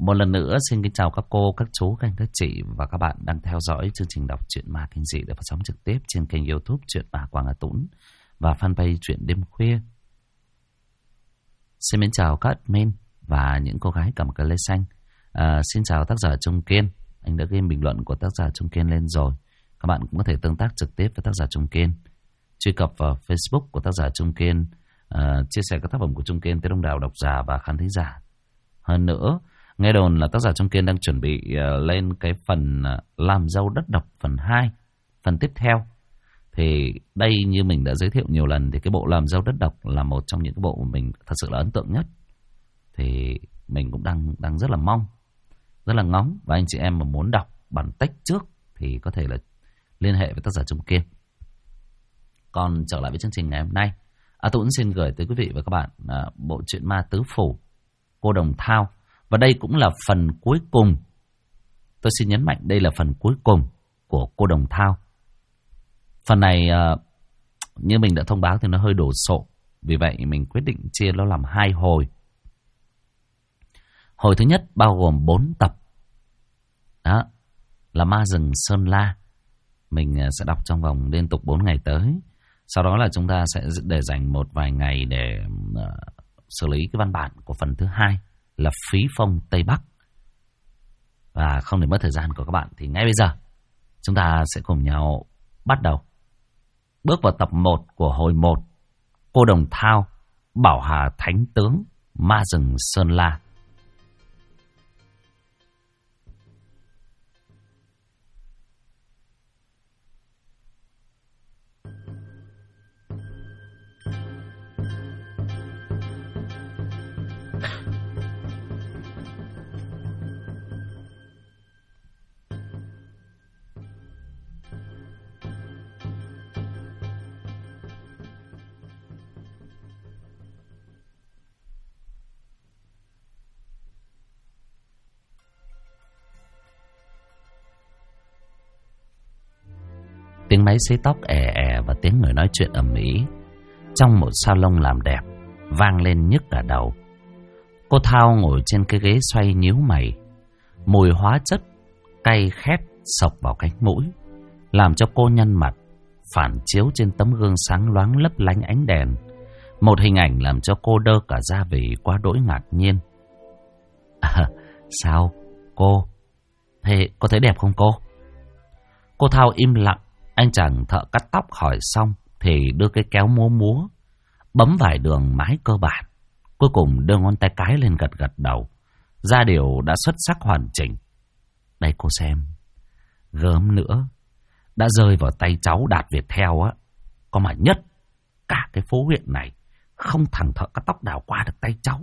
Một lần nữa xin kính chào các cô, các chú, các anh, các chị và các bạn đang theo dõi chương trình đọc truyện ma kinh dị được phát sóng trực tiếp trên kênh YouTube Truyện Ma Quảng Hà Tũng và fanpage Truyện Đêm Khuya. Xin mến chào các admin và những cô gái cầm cờ lê xanh. Xin chào tác giả Trung Kiên, anh đã ghi bình luận của tác giả Trung Kiên lên rồi. Các bạn cũng có thể tương tác trực tiếp với tác giả Trung Kiên. Truy cập vào Facebook của tác giả Trung Kiên, chia sẻ các tác phẩm của Trung Kiên tới đông đảo độc giả và khán thính giả. Hơn nữa, nghe đồn là tác giả Trung Kiên đang chuẩn bị lên cái phần làm dâu đất độc phần 2, phần tiếp theo. Thì đây như mình đã giới thiệu nhiều lần thì cái bộ làm dâu đất độc là một trong những cái bộ mà mình thật sự là ấn tượng nhất. Thì mình cũng đang rất là mong, rất là ngóng. Và anh chị em mà muốn đọc bản text trước thì có thể là liên hệ với tác giả Trung Kiên. Còn trở lại với chương trình ngày hôm nay, tôi cũng xin gửi tới quý vị và các bạn bộ truyện ma tứ phủ Cô Đồng Thao. Và đây cũng là phần cuối cùng. Tôi xin nhấn mạnh đây là phần cuối cùng của Cô Đồng Thao. Phần này như mình đã thông báo thì nó hơi đổ sộ. Vì vậy mình quyết định chia nó làm 2 hồi. Hồi thứ nhất bao gồm 4 tập. Đó là Ma Rừng Sơn La. Mình sẽ đọc trong vòng liên tục 4 ngày tới. Sau đó là chúng ta sẽ để dành một vài ngày để xử lý cái văn bản của phần thứ 2 là Phí Phong Tây Bắc. Và không để mất thời gian của các bạn thì ngay bây giờ chúng ta sẽ cùng nhau bắt đầu bước vào tập 1 của hồi 1 Cô Đồng Thao, Bảo Hà Thánh Tướng, Ma Rừng Sơn La. Tiếng máy xấy tóc è è và tiếng người nói chuyện ầm ĩ trong một salon làm đẹp vang lên nhức cả đầu. Cô Thao ngồi trên cái ghế xoay nhíu mày. Mùi hóa chất cay khét xộc vào cánh mũi, làm cho cô nhăn mặt, phản chiếu trên tấm gương sáng loáng lấp lánh ánh đèn. Một hình ảnh làm cho cô đơ cả da vì quá đỗi ngạc nhiên. Sao cô? Thế có thấy đẹp không cô? Cô Thao im lặng. Anh chàng thợ cắt tóc hỏi xong thì đưa cái kéo múa bấm vài đường mái cơ bản. Cuối cùng đưa ngón tay cái lên gật gật đầu. Da điều đã xuất sắc hoàn chỉnh. Đây cô xem, gớm nữa đã rơi vào tay cháu Đạt Việt Theo á. Có mà nhất cả cái phố huyện này không thằng thợ cắt tóc nào qua được tay cháu.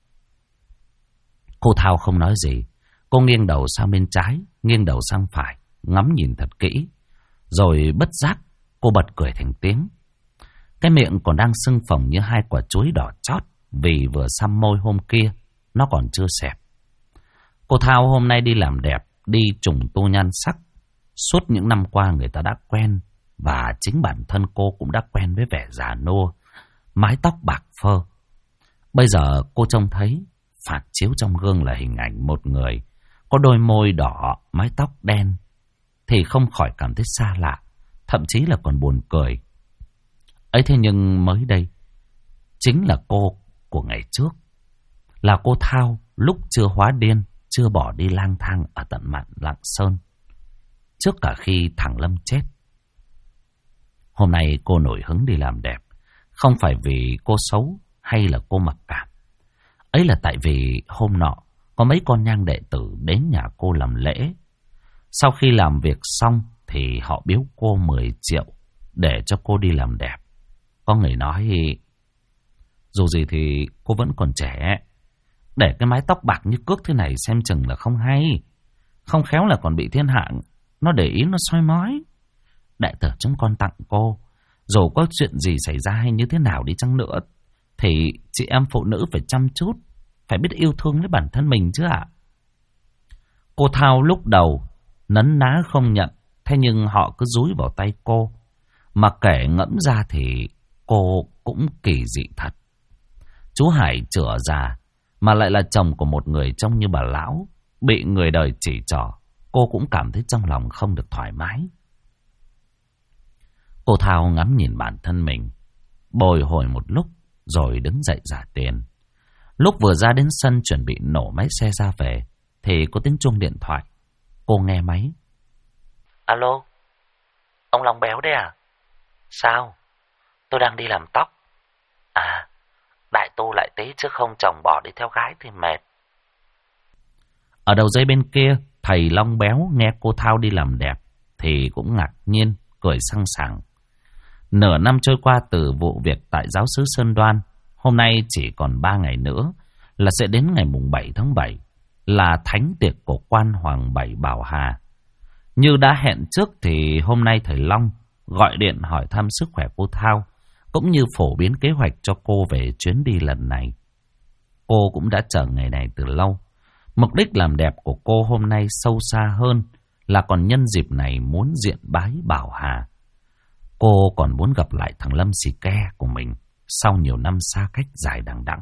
Cô Thao không nói gì. Cô nghiêng đầu sang bên trái, nghiêng đầu sang phải, ngắm nhìn thật kỹ. Rồi bất giác cô bật cười thành tiếng. Cái miệng còn đang sưng phồng như 2 quả chuối đỏ chót vì vừa xăm môi hôm kia nó còn chưa xẹp. Cô Thao hôm nay đi làm đẹp, đi trùng tu nhan sắc. Suốt những năm qua người ta đã quen, và chính bản thân cô cũng đã quen với vẻ già nua, mái tóc bạc phơ. Bây giờ cô trông thấy phản chiếu trong gương là hình ảnh một người có đôi môi đỏ, mái tóc đen, thì không khỏi cảm thấy xa lạ, thậm chí là còn buồn cười. Ấy thế nhưng mới đây, chính là cô của ngày trước, là cô Thao lúc chưa hóa điên, chưa bỏ đi lang thang ở tận mạn Lạng Sơn, trước cả khi thằng Lâm chết. Hôm nay cô nổi hứng đi làm đẹp, không phải vì cô xấu hay là cô mặc cảm. Ấy là tại vì hôm nọ có mấy con nhang đệ tử đến nhà cô làm lễ. Sau khi làm việc xong thì họ biếu cô 10 triệu để cho cô đi làm đẹp. Có người nói dù gì thì cô vẫn còn trẻ, để cái mái tóc bạc như cước thế này xem chừng là không hay. Không khéo là còn bị thiên hạ nó để ý, nó soi mói. Đại tử chúng con tặng cô, dù có chuyện gì xảy ra hay như thế nào đi chăng nữa, thì chị em phụ nữ phải chăm chút, phải biết yêu thương lấy bản thân mình chứ ạ. Cô Thao lúc đầu nấn ná không nhận, thế nhưng họ cứ dúi vào tay cô. Mà kể ngẫm ra thì cô cũng kỳ dị thật. Chú Hải chửa già mà lại là chồng của một người trông như bà lão, bị người đời chỉ trỏ, cô cũng cảm thấy trong lòng không được thoải mái. Cô Thao ngắm nhìn bản thân mình, bồi hồi một lúc rồi đứng dậy trả tiền. Lúc vừa ra đến sân chuẩn bị nổ máy xe ra về thì có tiếng chuông điện thoại. Cô nghe máy. Alo, ông Long Béo đấy à? Sao? Tôi đang đi làm tóc. À, đại tu lại tí chứ không chồng bỏ đi theo gái thì mệt. Ở đầu dây bên kia, thầy Long Béo nghe cô Thao đi làm đẹp thì cũng ngạc nhiên, cười sẵn sàng. Nửa năm trôi qua từ vụ việc tại giáo xứ Sơn Đoan, hôm nay chỉ còn 3 ngày nữa là sẽ đến ngày mùng 7 tháng 7, là thánh tiệc của quan Hoàng Bảy Bảo Hà. Như đã hẹn trước thì hôm nay thầy Long gọi điện hỏi thăm sức khỏe cô Thao, cũng như phổ biến kế hoạch cho cô về chuyến đi lần này. Cô cũng đã chờ ngày này từ lâu. Mục đích làm đẹp của cô hôm nay sâu xa hơn là còn nhân dịp này muốn diện bái Bảo Hà. Cô còn muốn gặp lại thằng Lâm xì ke của mình sau nhiều năm xa cách dài đằng đẵng.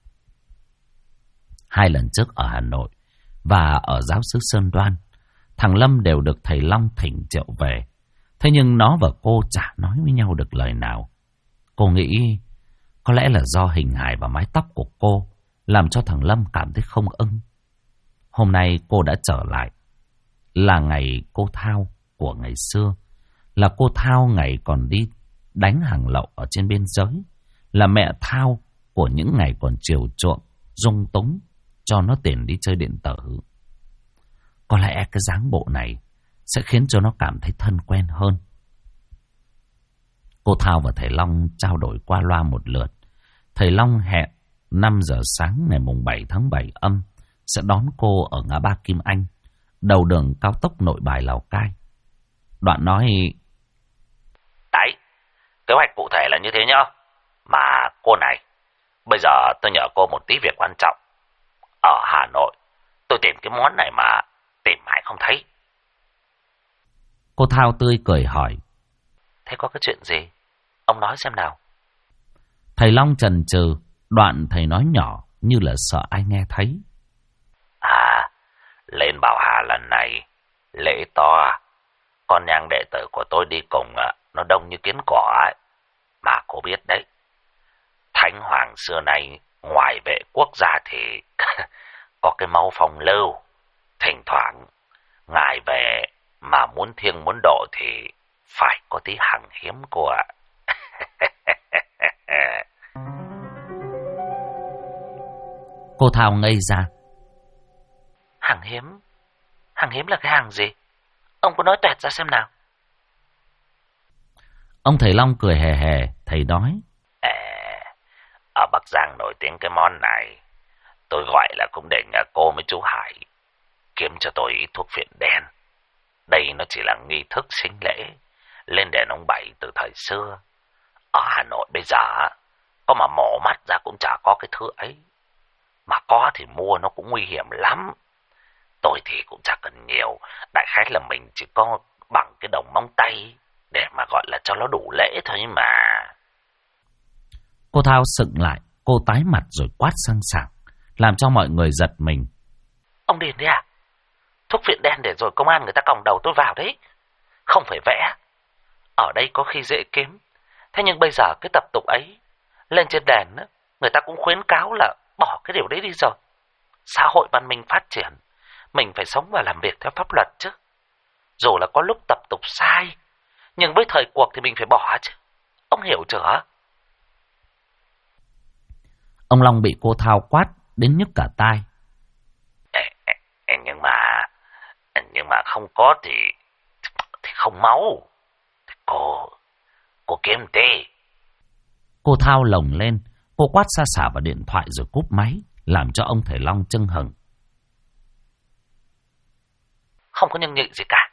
2 lần trước ở Hà Nội và ở giáo xứ Sơn Đoan, thằng Lâm đều được thầy Long thỉnh triệu về. Thế nhưng nó và cô chả nói với nhau được lời nào. Cô nghĩ có lẽ là do hình hài và mái tóc của cô làm cho thằng Lâm cảm thấy không ưng. Hôm nay cô đã trở lại, là ngày cô Thao của ngày xưa, là cô Thao ngày còn đi đánh hàng lậu ở trên biên giới, là mẹ Thao của những ngày còn chiều chuộng, dung túng cho nó tiền đi chơi điện tử. Có lẽ cái dáng bộ này sẽ khiến cho nó cảm thấy thân quen hơn. Cô Thao và thầy Long trao đổi qua loa một lượt. Thầy Long hẹn 5 giờ sáng ngày mùng 7 tháng 7 âm sẽ đón cô ở ngã ba Kim Anh, đầu đường cao tốc Nội Bài Lào Cai. Đoạn nói: Đấy, kế hoạch cụ thể là như thế nhá. Mà cô này, bây giờ tôi nhờ cô một tí việc quan trọng. Ở Hà Nội, tôi tìm cái món này mà tìm mãi không thấy. Cô Thao tươi cười hỏi: Thế có cái chuyện gì? Ông nói xem nào. Thầy Long chần chừ, đoạn thầy nói nhỏ như là sợ ai nghe thấy: À, lên Bảo Hà lần này, lễ to, con nhang đệ tử của tôi đi cùng nó đông như kiến cỏ ấy. Mà cô biết đấy, Thánh Hoàng xưa nay ngoài vệ quốc gia thì có cái máu phong lưu. Thỉnh thoảng ngài về mà muốn thiêng muốn độ thì phải có tí hàng hiếm cô ạ. Cô Thao ngây ra. Hàng hiếm? Hàng hiếm là cái hàng gì? Ông có nói toẹt ra xem nào. Ông thầy Long cười hề hề, thầy nói: Ở Bắc Giang nổi tiếng cái món này. Tôi gọi là cũng để nhà cô với chú Hải kiếm cho tôi ít thuốc phiện đen. Đây nó chỉ là nghi thức sinh lễ lên đền ông Bảy từ thời xưa. Ở Hà Nội bây giờ có mà mổ mắt ra cũng chả có cái thứ ấy. Mà có thì mua nó cũng nguy hiểm lắm. Tôi thì cũng chả cần nhiều. Đại khái là mình chỉ có bằng cái đồng móng tay để mà gọi là cho nó đủ lễ thôi mà. Cô Thao sững lại, cô tái mặt rồi quát sang sảng, làm cho mọi người giật mình. Ông điên đấy à? Thuốc phiện đen để rồi công an người ta còng đầu tôi vào đấy. Không phải vẽ. Ở đây có khi dễ kiếm. Thế nhưng bây giờ cái tập tục ấy lên trên đèn người ta cũng khuyến cáo là bỏ cái điều đấy đi rồi. Xã hội văn minh phát triển, mình phải sống và làm việc theo pháp luật chứ. Dù là có lúc tập tục sai, nhưng với thời cuộc thì mình phải bỏ chứ. Ông hiểu chưa? Ông Long bị cô Thao quát đến nhức cả tai. Nhưng mà không có thì không máu. Thì cô kiếm đi. Cô Thao lồng lên, cô quát xa xả vào điện thoại rồi cúp máy, làm cho ông thầy Long chưng hừng. Không có nhân nhị gì cả.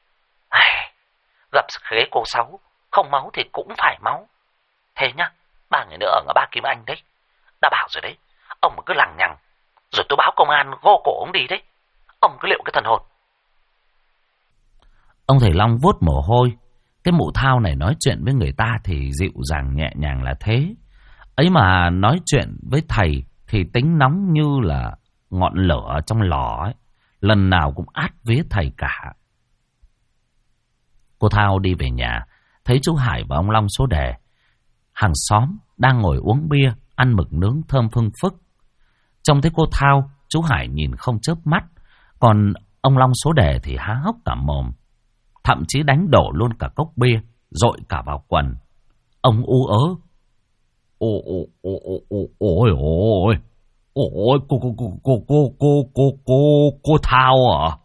Gặp ghế cô Sáu, không máu thì cũng phải máu. Thế nhá, 3 ngày nữa ở ngã ba Kim Anh đấy. Đã bảo rồi đấy, ông mà cứ lằng nhằng, rồi tôi báo công an gô cổ ông đi đấy. Ông cứ liệu cái thần hồn. Ông thầy Long vuốt mồ hôi. Cái mụ Thao này nói chuyện với người ta thì dịu dàng nhẹ nhàng là thế. Ấy mà nói chuyện với thầy thì tính nóng như là ngọn lửa trong lò ấy. lần nào cũng át vía thầy cả. Cô Thao đi về nhà, thấy chú Hải và ông Long số đề hàng xóm đang ngồi uống bia, ăn mực nướng thơm phưng phức. Trông thấy cô Thao, chú Hải nhìn không chớp mắt, còn ông Long số đề thì há hốc cả mồm, thậm chí đánh đổ luôn cả cốc bia, dội cả vào quần. Ông ú ớ: Ôi, cô Thao à?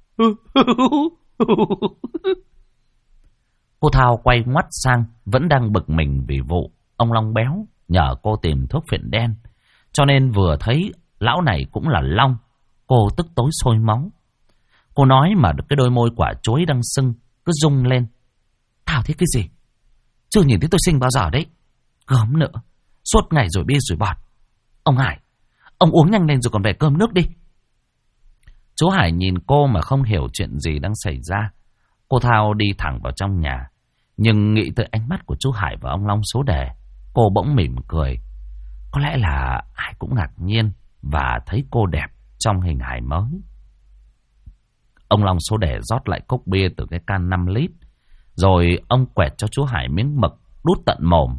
Cô Thao quay ngoắt sang, vẫn đang bực mình vì vụ ông Long béo nhờ cô tìm thuốc phiện đen, cho nên vừa thấy lão này cũng là Long, cô tức tối sôi máu. Cô nói mà cái đôi môi quả chuối đang sưng cứ rung lên: Thao thấy cái gì? Chưa nhìn thấy tôi sinh bao giờ đấy. Gớm nữa, suốt ngày rồi bia rồi bọt. Ông Hải, ông uống nhanh lên rồi còn về cơm nước đi. Chú Hải nhìn cô mà không hiểu chuyện gì đang xảy ra. Cô Thao đi thẳng vào trong nhà, nhưng nghĩ tới ánh mắt của chú Hải và ông Long số đề, cô bỗng mỉm cười. Có lẽ là ai cũng ngạc nhiên và thấy cô đẹp trong hình hài mới. Ông Long số đề rót lại cốc bia từ cái can 5 lít, rồi ông quẹt cho chú Hải miếng mực đút tận mồm.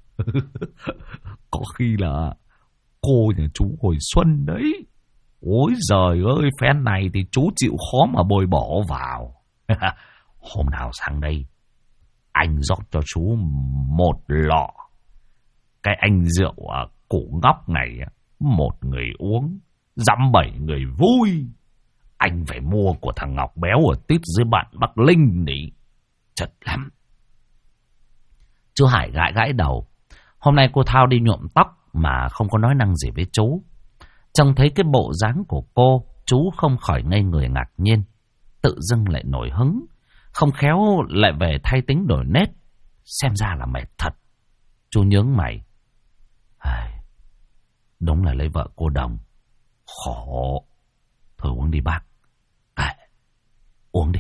Có khi là cô nhà chú hồi xuân đấy. Ôi giời ơi, phen này thì chú chịu khó mà bồi bỏ vào. Hôm nào sang đây, anh rót cho chú một lọ. Cái anh rượu củ ngóc này, một người uống, dăm 7 người vui. Anh phải mua của thằng Ngọc béo ở tít dưới bạn Bắc Linh đi. Chất lắm. Chú Hải gãi gãi đầu. Hôm nay cô Thao đi nhuộm tóc mà không có nói năng gì với chú. Trông thấy cái bộ dáng của cô, chú không khỏi ngây người ngạc nhiên. Tự dưng lại nổi hứng, không khéo lại về thay tính đổi nết. Xem ra là mệt thật. Chú nhướng mày. Đúng là lấy vợ cô đồng, khổ. Thôi uống đi bác. Uống đi.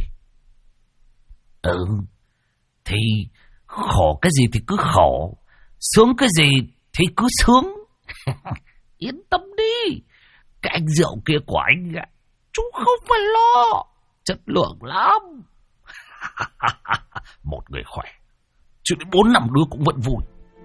Thì khổ cái gì thì cứ khổ, sướng cái gì thì cứ sướng. Yên tâm đi, cái anh rượu kia của anh chú không phải lo, chất lượng lắm. Một người khỏe, chứ đến 4-5 đứa cũng vẫn vui.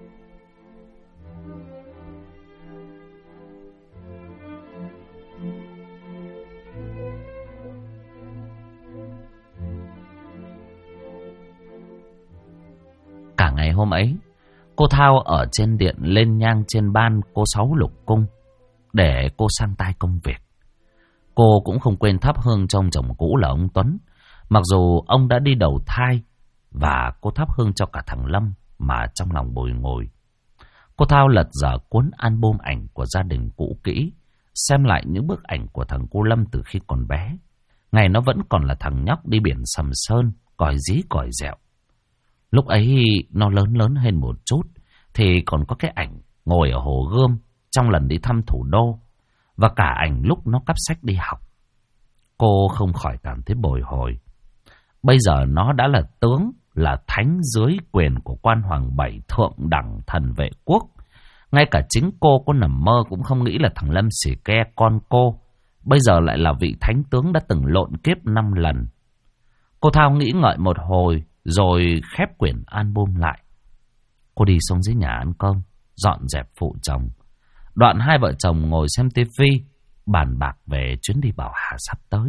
Cả ngày hôm ấy, cô Thao ở trên điện lên nhang trên ban cô Sáu Lục Cung để cô sang tay công việc. Cô cũng không quên thắp hương cho ông chồng cũ là ông Tuấn, mặc dù ông đã đi đầu thai, và cô thắp hương cho cả thằng Lâm mà trong lòng bồi ngồi. Cô Thao lật dở cuốn album ảnh của gia đình cũ kỹ, xem lại những bức ảnh của thằng cô Lâm từ khi còn bé. Ngày nó vẫn còn là thằng nhóc đi biển Sầm Sơn, còi dí còi dẹo. Lúc ấy nó lớn hơn một chút, thì còn có cái ảnh ngồi ở Hồ Gươm trong lần đi thăm thủ đô, và cả ảnh lúc nó cắp sách đi học. Cô không khỏi cảm thấy bồi hồi. Bây giờ nó đã là tướng, là thánh dưới quyền của quan hoàng 7 thượng đẳng thần vệ quốc. Ngay cả chính cô có nằm mơ cũng không nghĩ là thằng Lâm Xì Ke con cô bây giờ lại là vị thánh tướng đã từng lộn kiếp 5 lần. Cô Thao nghĩ ngợi một hồi rồi khép quyển album lại. Cô đi xuống dưới nhà ăn cơm, dọn dẹp phụ chồng. Đoạn hai vợ chồng ngồi xem tivi, bàn bạc về chuyến đi Bảo Hà sắp tới.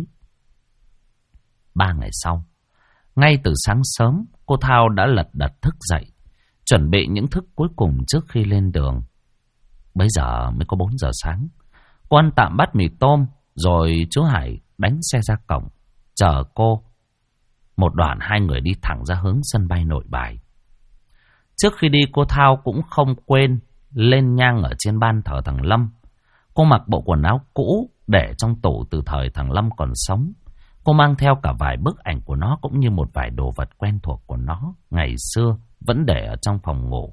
3 ngày sau, ngay từ sáng sớm, cô Thao đã lật đật thức dậy, chuẩn bị những thức cuối cùng trước khi lên đường. Bây giờ mới có 4 giờ sáng. Cô ăn tạm bát mì tôm, rồi chú Hải đánh xe ra cổng, chờ cô. Một đoạn hai người đi thẳng ra hướng sân bay Nội Bài. Trước khi đi, cô Thao cũng không quên lên nhang ở trên ban thờ thằng Lâm. Cô mặc bộ quần áo cũ để trong tủ từ thời thằng Lâm còn sống. Cô mang theo cả vài bức ảnh của nó cũng như một vài đồ vật quen thuộc của nó ngày xưa vẫn để ở trong phòng ngủ.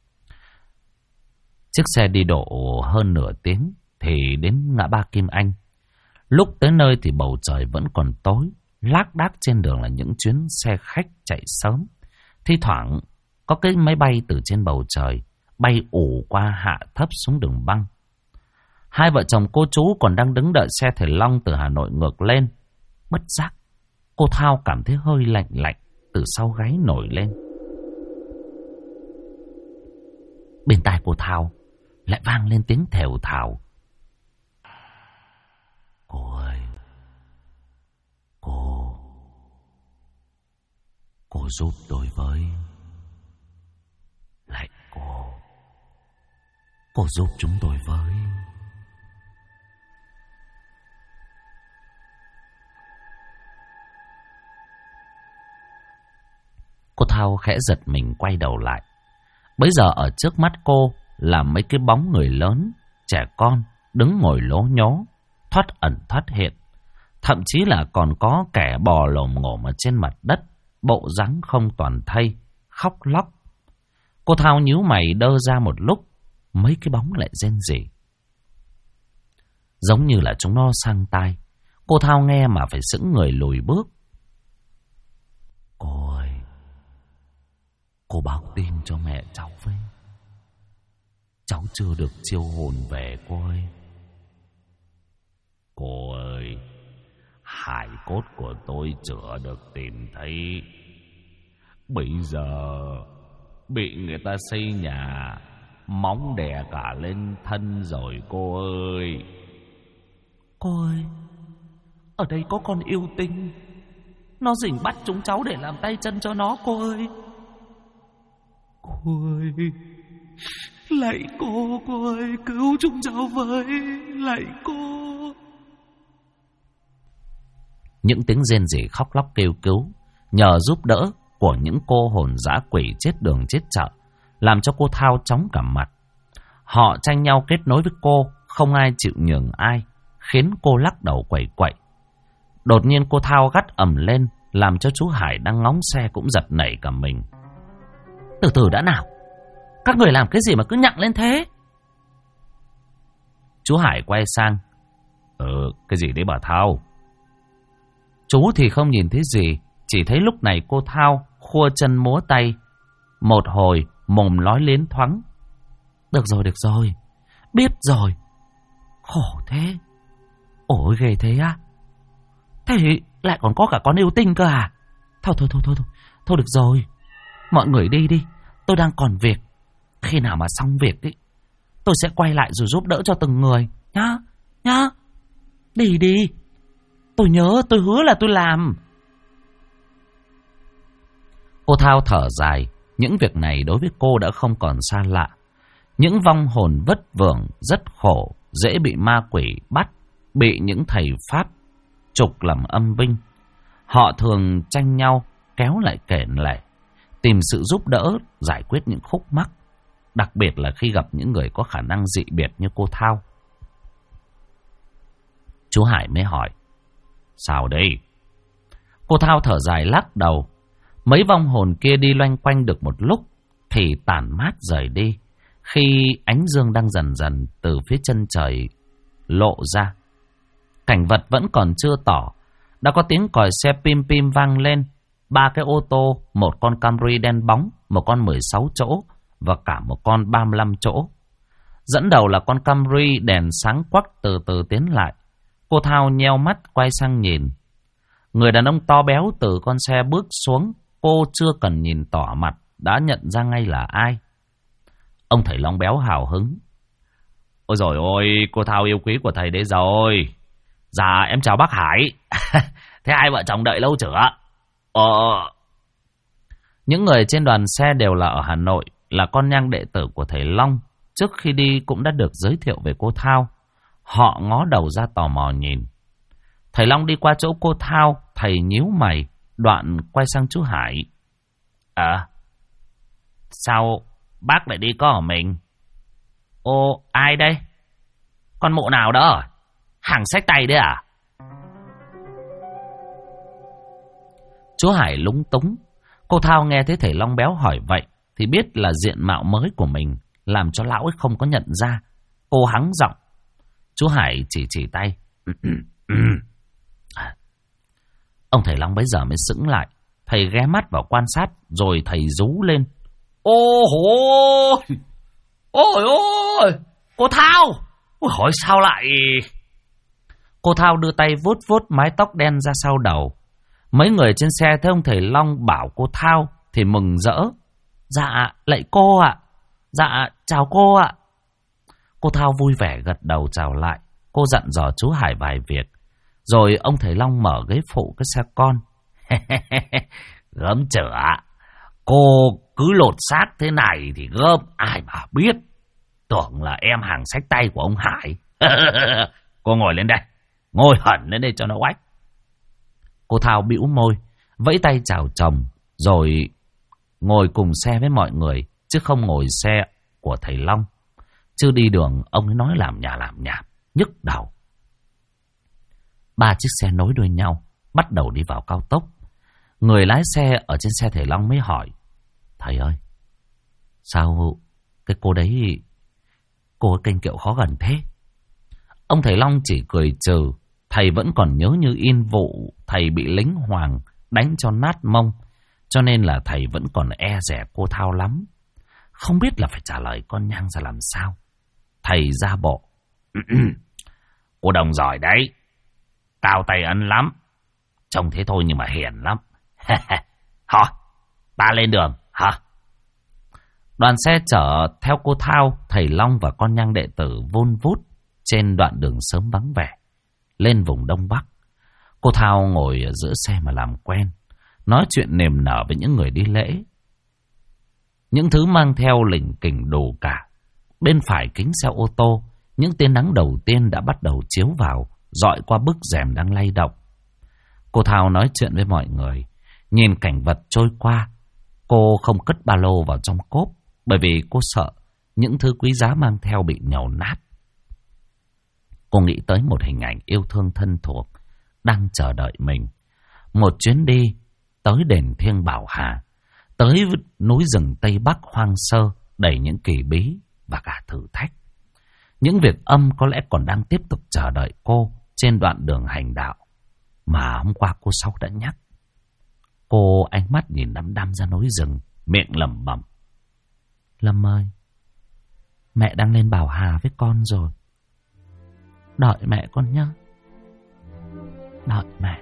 Chiếc xe đi độ hơn nửa tiếng thì đến ngã ba Kim Anh. Lúc tới nơi thì bầu trời vẫn còn tối. Lác đác trên đường là những chuyến xe khách chạy sớm. Thi thoảng có cái máy bay từ trên bầu trời bay ù qua hạ thấp xuống đường băng. Hai vợ chồng cô chú còn đang đứng đợi xe thầy Long từ Hà Nội ngược lên. Bất giác, cô Thao cảm thấy hơi lạnh lạnh từ sau gáy nổi lên. Bên tai cô Thao lại vang lên tiếng thều thào. Cô ơi, cô giúp tôi với. Lạy cô giúp chúng tôi với. Cô Thao khẽ giật mình quay đầu lại. Bấy giờ ở trước mắt cô là mấy cái bóng người lớn, trẻ con, đứng ngồi lố nhố, thoát ẩn thoát hiện. Thậm chí là còn có kẻ bò lồm ngổm ở trên mặt đất, bộ dáng không toàn thây, khóc lóc. Cô Thao nhíu mày đơ ra một lúc, mấy cái bóng lại rên rỉ. Giống như là chúng nó sang tai. Cô Thao nghe mà phải sững người lùi bước. Cô ơi, cô báo tin cho mẹ cháu với. Cháu chưa được chiêu hồn về cô ơi. Cô ơi, hài cốt của tôi chưa được tìm thấy. Bây giờ bị người ta xây nhà, móng đè cả lên thân rồi cô ơi. Cô ơi, ở đây có con yêu tinh, nó rình bắt chúng cháu để làm tay chân cho nó cô ơi. Cô ơi, lạy cô ơi, cứu chúng cháu với, lạy cô. Những tiếng rên rỉ khóc lóc kêu cứu, nhờ giúp đỡ của những cô hồn dã quỷ chết đường chết chợ, làm cho cô Thao chóng cả mặt. Họ tranh nhau kết nối với cô, không ai chịu nhường ai, khiến cô lắc đầu quẩy quậy. Đột nhiên cô Thao gắt ầm lên, làm cho chú Hải đang ngóng xe cũng giật nảy cả mình. Từ từ đã nào, các người làm cái gì mà cứ nhặng lên thế? Chú Hải quay sang. Cái gì đấy bà Thao? Chú thì không nhìn thấy gì, chỉ thấy lúc này cô Thao khua chân múa tay, một hồi mồm nói liến thoáng. Được rồi, biết rồi. Khổ thế. Ôi ghê thế á? Thế thì lại còn có cả con yêu tinh cơ à? Thôi được rồi. Mọi người đi đi, tôi đang còn việc. Khi nào mà xong việc ấy, tôi sẽ quay lại rồi giúp đỡ cho từng người. Nhá. Đi. Tôi nhớ, tôi hứa là tôi làm. Cô Thao thở dài. Những việc này đối với cô đã không còn xa lạ. Những vong hồn vất vưởng rất khổ, dễ bị ma quỷ bắt, bị những thầy pháp trục làm âm binh. Họ thường tranh nhau kéo lại kể lể, tìm sự giúp đỡ giải quyết những khúc mắc, đặc biệt là khi gặp những người có khả năng dị biệt như cô Thao. Chú Hải mới hỏi, sao đây? Cô Thao thở dài lắc đầu. Mấy vong hồn kia đi loanh quanh được một lúc thì tản mát rời đi, khi ánh dương đang dần dần từ phía chân trời lộ ra. Cảnh vật vẫn còn chưa tỏ, đã có tiếng còi xe pim pim vang lên. 3 cái ô tô, một con Camry đen bóng, một con 16 chỗ và cả một con 35 chỗ. Dẫn đầu là con Camry đèn sáng quắc từ từ tiến lại. Cô Thao nheo mắt quay sang nhìn. Người đàn ông to béo từ con xe bước xuống, cô chưa cần nhìn tỏ mặt đã nhận ra ngay là ai. Ông thầy Long béo hào hứng. Ôi dồi ôi, cô Thao yêu quý của thầy đấy rồi. Dạ em chào bác Hải. Thế hai vợ chồng đợi lâu chưa? Những người trên đoàn xe đều là ở Hà Nội, là con nhang đệ tử của thầy Long. Trước khi đi cũng đã được giới thiệu về cô Thao. Họ ngó đầu ra tò mò nhìn. Thầy Long đi qua chỗ cô Thao, thầy nhíu mày, đoạn quay sang chú Hải. Sao bác lại đi có ở mình? Ô, ai đây? Con mụ nào đó? Hàng xách tay đấy à? Chú Hải lúng túng. Cô Thao nghe thấy thầy Long béo hỏi vậy thì biết là diện mạo mới của mình, làm cho lão ấy không có nhận ra. Cô hắng giọng. Chú Hải chỉ tay. Ông thầy Long bấy giờ mới sững lại. Thầy ghé mắt vào quan sát, rồi thầy rú lên. Ôi ôi, cô Thao, Ôi hỏi sao lại... Cô Thao đưa tay vuốt vuốt mái tóc đen ra sau đầu. Mấy người trên xe thấy ông thầy Long bảo cô Thao thì mừng rỡ. Dạ, lạy cô ạ. Dạ, chào cô ạ. Cô Thao vui vẻ gật đầu chào lại. Cô dặn dò chú Hải vài việc. Rồi ông thầy Long mở ghế phụ cái xe con. Gớm chửa, cô cứ lột xác thế này thì gớm ai mà biết. Tưởng là em hàng xách tay của ông Hải. Cô ngồi lên đây. Ngồi hẳn lên đây cho nó oách. Cô Thao bĩu môi, vẫy tay chào chồng, rồi ngồi cùng xe với mọi người, chứ không ngồi xe của thầy Long. Chứ đi đường ông ấy nói làm nhảm, nhức đầu. 3 chiếc xe nối đuôi nhau, bắt đầu đi vào cao tốc. Người lái xe ở trên xe thầy Long mới hỏi: Thầy ơi, sao cái cô đấy, cô ấy kênh kiệu khó gần thế? Ông thầy Long chỉ cười trừ. Thầy vẫn còn nhớ như in vụ thầy bị lính Hoàng đánh cho nát mông, cho nên là thầy vẫn còn e dè cô Thao lắm. Không biết là phải trả lời con nhang ra làm sao. Thầy ra bộ: Cô Đồng giỏi đấy, cao tay ấn lắm. Trông thế thôi nhưng mà hiền lắm. Thôi, ta lên đường hả? Đoàn xe chở theo cô Thao, thầy Long và con nhang đệ tử vun vút trên đoạn đường sớm vắng vẻ lên vùng Đông Bắc. Cô Thao ngồi ở giữa xe mà làm quen, nói chuyện niềm nở với những người đi lễ. Những thứ mang theo lỉnh kỉnh đủ cả. Bên phải kính xe ô tô, những tia nắng đầu tiên đã bắt đầu chiếu vào, rọi qua bức rèm đang lay động. Cô Thao nói chuyện với mọi người, nhìn cảnh vật trôi qua. Cô không cất ba lô vào trong cốp, bởi vì cô sợ những thứ quý giá mang theo bị nhầu nát. Cô nghĩ tới một hình ảnh yêu thương thân thuộc đang chờ đợi mình. Một chuyến đi tới đền Thiêng Bảo Hà, tới núi rừng Tây Bắc hoang sơ đầy những kỳ bí và cả thử thách. Những việc âm có lẽ còn đang tiếp tục chờ đợi cô trên đoạn đường hành đạo mà hôm qua cô Sáu đã nhắc. Cô ánh mắt nhìn đăm đăm ra núi rừng, miệng lẩm bẩm: Lâm ơi, mẹ đang lên Bảo Hà với con rồi. Đợi mẹ con nhé. Đợi mẹ.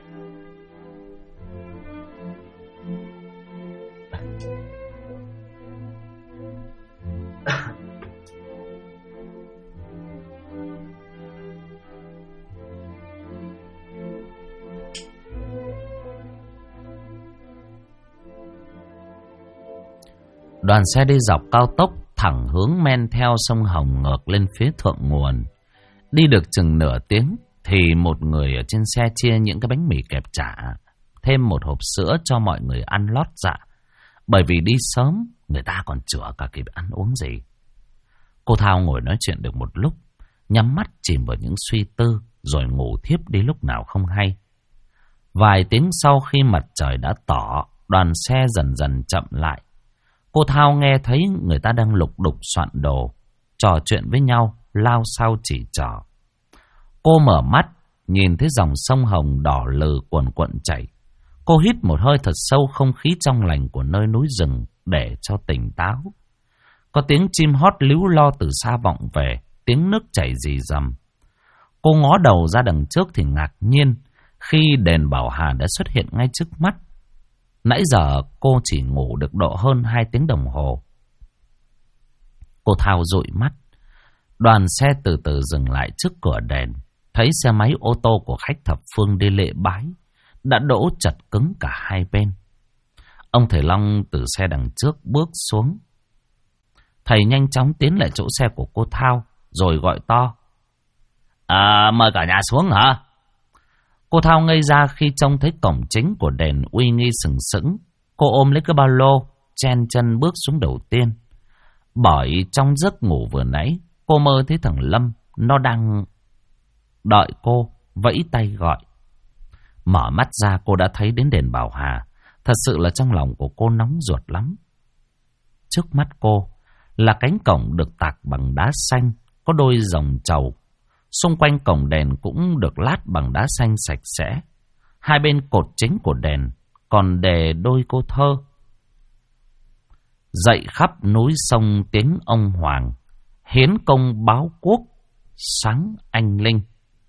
Đoàn xe đi dọc cao tốc thẳng hướng men theo sông Hồng ngược lên phía thượng nguồn. Đi được chừng nửa tiếng thì một người ở trên xe chia những cái bánh mì kẹp chả, thêm một hộp sữa cho mọi người ăn lót dạ. Bởi vì đi sớm, người ta còn chữa cả kịp ăn uống gì. Cô Thao ngồi nói chuyện được một lúc, nhắm mắt chìm vào những suy tư, rồi ngủ thiếp đi lúc nào không hay. Vài tiếng sau khi mặt trời đã tỏ, đoàn xe dần dần chậm lại. Cô Thao nghe thấy người ta đang lục đục soạn đồ, trò chuyện với nhau, lao sao chỉ trỏ. Cô mở mắt, nhìn thấy dòng sông Hồng đỏ lừ cuồn cuộn chảy. Cô hít một hơi thật sâu không khí trong lành của nơi núi rừng để cho tỉnh táo. Có tiếng chim hót líu lo từ xa vọng về, tiếng nước chảy rì rầm. Cô ngó đầu ra đằng trước thì ngạc nhiên khi đền Bảo Hà đã xuất hiện ngay trước mắt. Nãy giờ cô chỉ ngủ được độ hơn 2 tiếng đồng hồ. Cô Thao dụi mắt. Đoàn xe từ từ dừng lại trước cửa đền. Thấy xe máy ô tô của khách thập phương đi lễ bái đã đỗ chật cứng cả hai bên. Ông thầy Long từ xe đằng trước bước xuống. Thầy nhanh chóng tiến lại chỗ xe của cô Thao, rồi gọi to: Mời cả nhà xuống hả? Cô Thao ngây ra khi trông thấy cổng chính của đền uy nghi sừng sững. Cô ôm lấy cái ba lô, chen chân bước xuống đầu tiên. Bởi trong giấc ngủ vừa nãy, cô mơ thấy thằng Lâm, nó đang đợi cô, vẫy tay gọi. Mở mắt ra cô đã thấy đến đền Bảo Hà. Thật sự là trong lòng của cô nóng ruột lắm. Trước mắt cô là cánh cổng được tạc bằng đá xanh, có đôi dòng trầu. Xung quanh cổng đền cũng được lát bằng đá xanh sạch sẽ. Hai bên cột chính của đền còn đề đôi câu thơ: Dậy khắp núi sông tiếng ông Hoàng, hiến công báo quốc, sáng anh linh.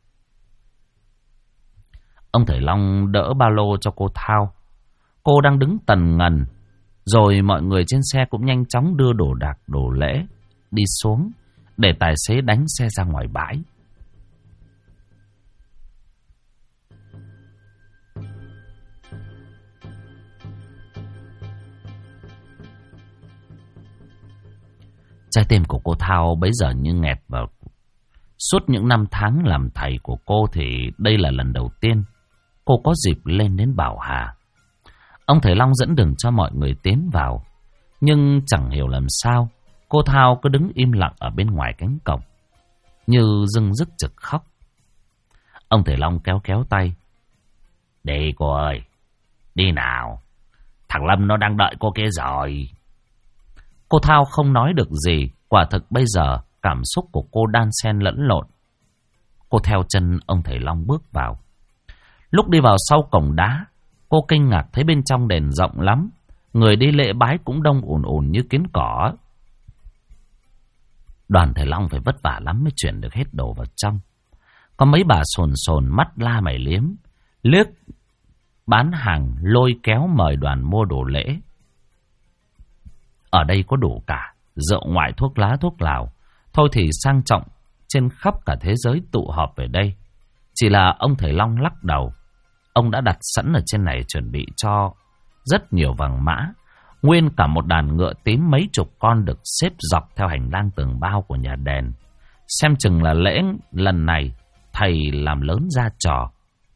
Ông Thầy Long đỡ ba lô cho cô Thao. Cô đang đứng tần ngần. Rồi mọi người trên xe cũng nhanh chóng đưa đồ đạc đồ lễ đi xuống để tài xế đánh xe ra ngoài bãi. Trái tim của cô Thao bấy giờ như nghẹt vào. Suốt những năm tháng làm thầy của cô thì đây là lần đầu tiên cô có dịp lên đến Bảo Hà. Ông Thầy Long dẫn đường cho mọi người tiến vào. Nhưng chẳng hiểu làm sao, cô Thao cứ đứng im lặng ở bên ngoài cánh cổng, như dưng dứt trực khóc. Ông Thầy Long kéo kéo tay. Đi cô ơi, đi nào. Thằng Lâm nó đang đợi cô kia rồi. Cô Thao không nói được gì. Quả thực bây giờ cảm xúc của cô đan xen lẫn lộn. Cô theo chân ông Thầy Long bước vào. Lúc đi vào sau cổng đá, cô kinh ngạc thấy bên trong đền rộng lắm. Người đi lễ bái cũng đông ùn ùn như kiến cỏ. Đoàn Thầy Long phải vất vả lắm mới chuyển được hết đồ vào trong. Có mấy bà sồn sồn mắt la mày liếm, liếc bán hàng lôi kéo mời đoàn mua đồ lễ. Ở đây có đủ cả, rượu ngoại, thuốc lá, thuốc lào. Thôi thì sang trọng trên khắp cả thế giới tụ họp về đây. Chỉ là ông Thầy Long lắc đầu. Ông đã đặt sẵn ở trên này chuẩn bị cho rất nhiều vàng mã. Nguyên cả một đàn ngựa tím mấy chục con được xếp dọc theo hành lang tường bao của nhà đền. Xem chừng là lễ lần này thầy làm lớn ra trò.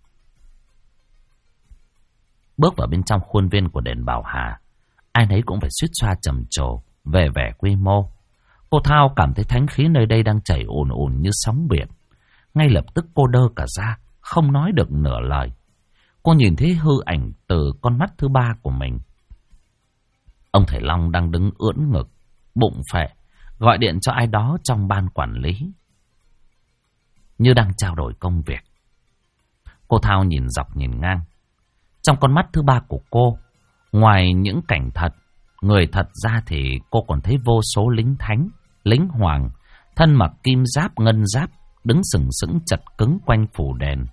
Bước vào bên trong khuôn viên của đền Bảo Hà, ai nấy cũng phải suýt xoa trầm trồ về vẻ quy mô. Cô Thao cảm thấy thánh khí nơi đây đang chảy ùn ùn như sóng biển. Ngay lập tức cô đơ cả ra, không nói được nửa lời. Cô nhìn thấy hư ảnh từ con mắt thứ ba của mình. Ông Thầy Long đang đứng ưỡn ngực, bụng phệ, gọi điện cho ai đó trong ban quản lý, như đang trao đổi công việc. Cô Thao nhìn dọc nhìn ngang. Trong con mắt thứ ba của cô, ngoài những cảnh thật, người thật ra thì cô còn thấy vô số lính thánh, lính hoàng, thân mặc kim giáp ngân giáp, đứng sừng sững chật cứng quanh phủ đền.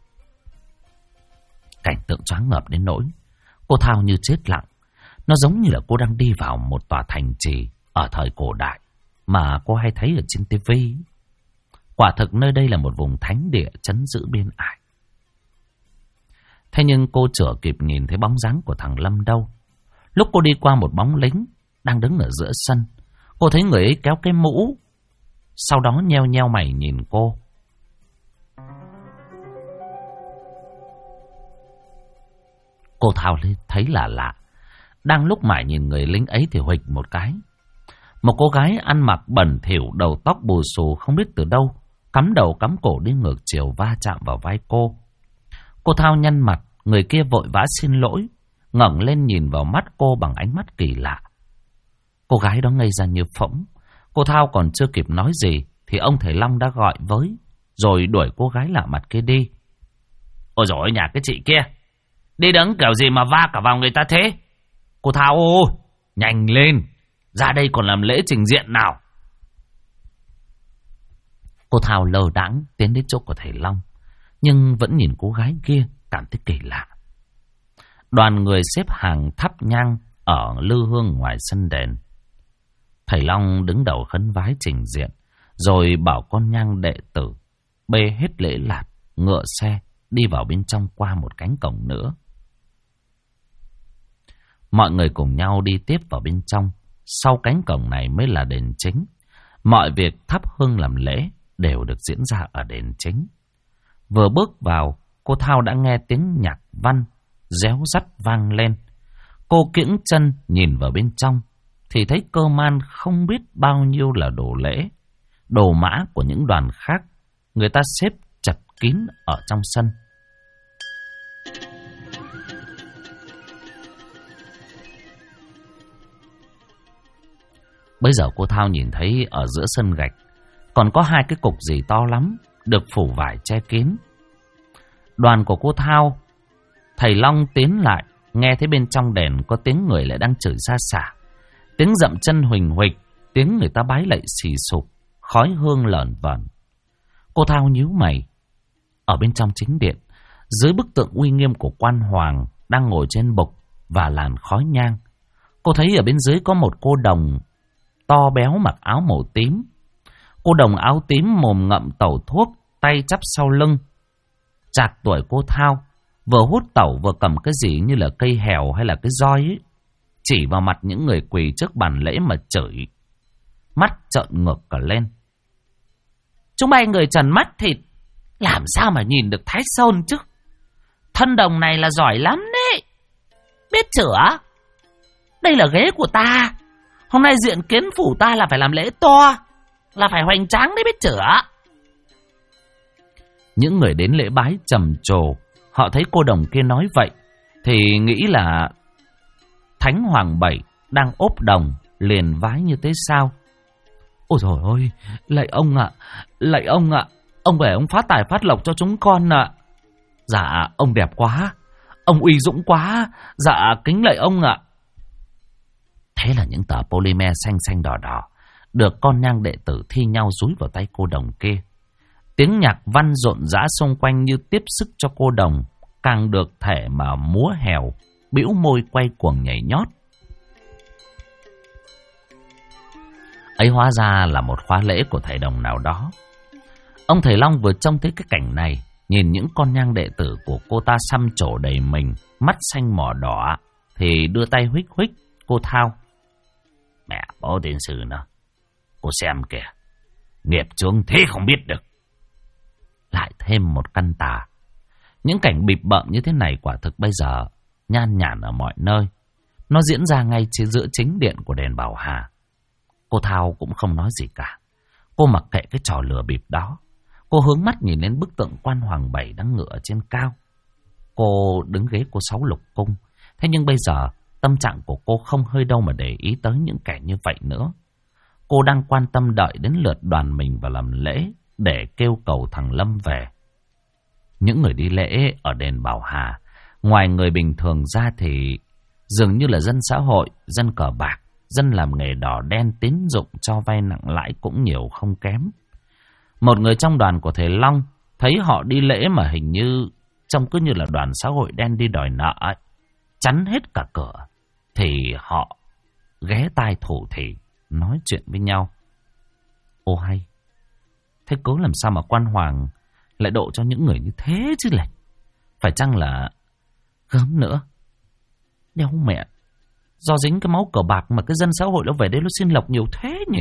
Cảnh tượng choáng ngợp đến nỗi cô Thao như chết lặng. Nó giống như là cô đang đi vào một tòa thành trì ở thời cổ đại mà cô hay thấy ở trên TV. Quả thực nơi đây là một vùng thánh địa trấn giữ biên ải. Thế nhưng cô chưa kịp nhìn thấy bóng dáng của thằng Lâm đâu. Lúc cô đi qua một bóng lính đang đứng ở giữa sân, cô thấy người ấy kéo cái mũ, sau đó nheo nheo mày nhìn cô. Cô Thao thấy là lạ. Đang lúc mải nhìn người lính ấy thì huỵch một cái. Một cô gái ăn mặc bẩn thỉu, đầu tóc bù xù không biết từ đâu, cắm đầu cắm cổ đi ngược chiều va chạm vào vai cô. Cô Thao nhăn mặt, người kia vội vã xin lỗi, ngẩng lên nhìn vào mắt cô bằng ánh mắt kỳ lạ. Cô gái đó ngây ra như phỗng. Cô Thao còn chưa kịp nói gì thì ông Thầy Long đã gọi với, rồi đuổi cô gái lạ mặt kia đi. Ôi dồi ôi, nhà cái chị kia, đi đứng kiểu gì mà va cả vào người ta thế? Cô Thao ơi, nhanh lên, ra đây còn làm lễ trình diện nào. Cô Thao lờ đãng tiến đến chỗ của thầy Long, nhưng vẫn nhìn cô gái kia cảm thấy kỳ lạ. Đoàn người xếp hàng thắp nhang ở lư hương ngoài sân đền. Thầy Long đứng đầu khấn vái trình diện, rồi bảo con nhang đệ tử bê hết lễ lạt, ngựa xe đi vào bên trong qua một cánh cổng nữa. Mọi người cùng nhau đi tiếp vào bên trong. Sau cánh cổng này mới là đền chính. Mọi việc thắp hương làm lễ đều được diễn ra ở đền chính. Vừa bước vào, cô Thao đã nghe tiếng nhạc văn réo rắt vang lên. Cô kiễng chân nhìn vào bên trong thì thấy cơ man không biết bao nhiêu là đồ lễ, đồ mã của những đoàn khác. Người ta xếp chật kín ở trong sân. Bây giờ cô Thao nhìn thấy ở giữa sân gạch còn có hai cái cục gì to lắm, được phủ vải che kín. Đoàn của cô Thao, thầy Long tiến lại, nghe thấy bên trong đền có tiếng người lại đang chửi xa xả, tiếng dậm chân huỳnh huỳnh, tiếng người ta bái lạy xì sụp, khói hương lởn vởn. Cô Thao nhíu mày. Ở bên trong chính điện, dưới bức tượng uy nghiêm của quan hoàng đang ngồi trên bục và làn khói nhang, cô thấy ở bên dưới có một cô đồng to béo mặc áo màu tím. Cô đồng áo tím mồm ngậm tẩu thuốc, tay chắp sau lưng. Trạc tuổi cô Thao, vừa hút tẩu vừa cầm cái gì như là cây hèo hay là cái roi ấy, chỉ vào mặt những người quỳ trước bàn lễ mà chửi. Mắt trợn ngược cả lên. Chúng bay người trần mắt thịt, làm sao mà nhìn được Thái Sơn chứ? Thân đồng này là giỏi lắm đấy. Biết chữa. Đây là ghế của ta. Hôm nay diện kiến phủ ta là phải làm lễ to, là phải hoành tráng đấy, biết chữa. Những người đến lễ bái trầm trồ. Họ thấy cô đồng kia nói vậy thì nghĩ là Thánh Hoàng Bảy đang ốp đồng, liền vái như thế sao. Ôi trời ơi, lạy ông ạ, lạy ông ạ, ông về ông phát tài phát lộc cho chúng con ạ. Dạ, ông đẹp quá, ông uy dũng quá, dạ kính lạy ông ạ. Thế là những tờ polymer xanh xanh đỏ đỏ được con nhang đệ tử thi nhau dúi vào tay cô đồng kia. Tiếng nhạc văn rộn rã xung quanh như tiếp sức cho cô đồng càng được thể mà múa hèo, bĩu môi quay cuồng nhảy nhót. Ấy hóa ra là một khóa lễ của thầy đồng nào đó. Ông thầy Long vừa trông thấy cái cảnh này, nhìn những con nhang đệ tử của cô ta xăm trổ đầy mình, mắt xanh mỏ đỏ, thì đưa tay huých huých cô Thao. Mẹ bố tiên sư nó, cô xem kìa, nghiệp chướng thế không biết được. Lại thêm một căn tà. Những cảnh bịp bợm như thế này quả thực bây giờ nhan nhản ở mọi nơi. Nó diễn ra ngay giữa chính điện của đền Bảo Hà. Cô Thao cũng không nói gì cả. Cô mặc kệ cái trò lừa bịp đó. Cô hướng mắt nhìn lên bức tượng quan hoàng bảy đang ngựa trên cao. Cô đứng ghế của 6 lục cung. Thế nhưng bây giờ tâm trạng của cô không hơi đâu mà để ý tới những kẻ như vậy nữa. Cô đang quan tâm đợi đến lượt đoàn mình vào làm lễ để kêu cầu thằng Lâm về. Những người đi lễ ở đền Bảo Hà, ngoài người bình thường ra thì dường như là dân xã hội, dân cờ bạc, dân làm nghề đỏ đen tín dụng cho vay nặng lãi cũng nhiều không kém. Một người trong đoàn của thầy Long thấy họ đi lễ mà hình như trông cứ như là đoàn xã hội đen đi đòi nợ ấy, chắn hết cả cửa, thì họ ghé tai thủ thỉ nói chuyện với nhau. Ô hay, thế cố làm sao mà quan hoàng lại độ cho những người như thế chứ lệch? Phải chăng là gớm nữa? Đéo mẹ, do dính cái máu cờ bạc mà cái dân xã hội nó về đây nó xin lộc nhiều thế nhỉ?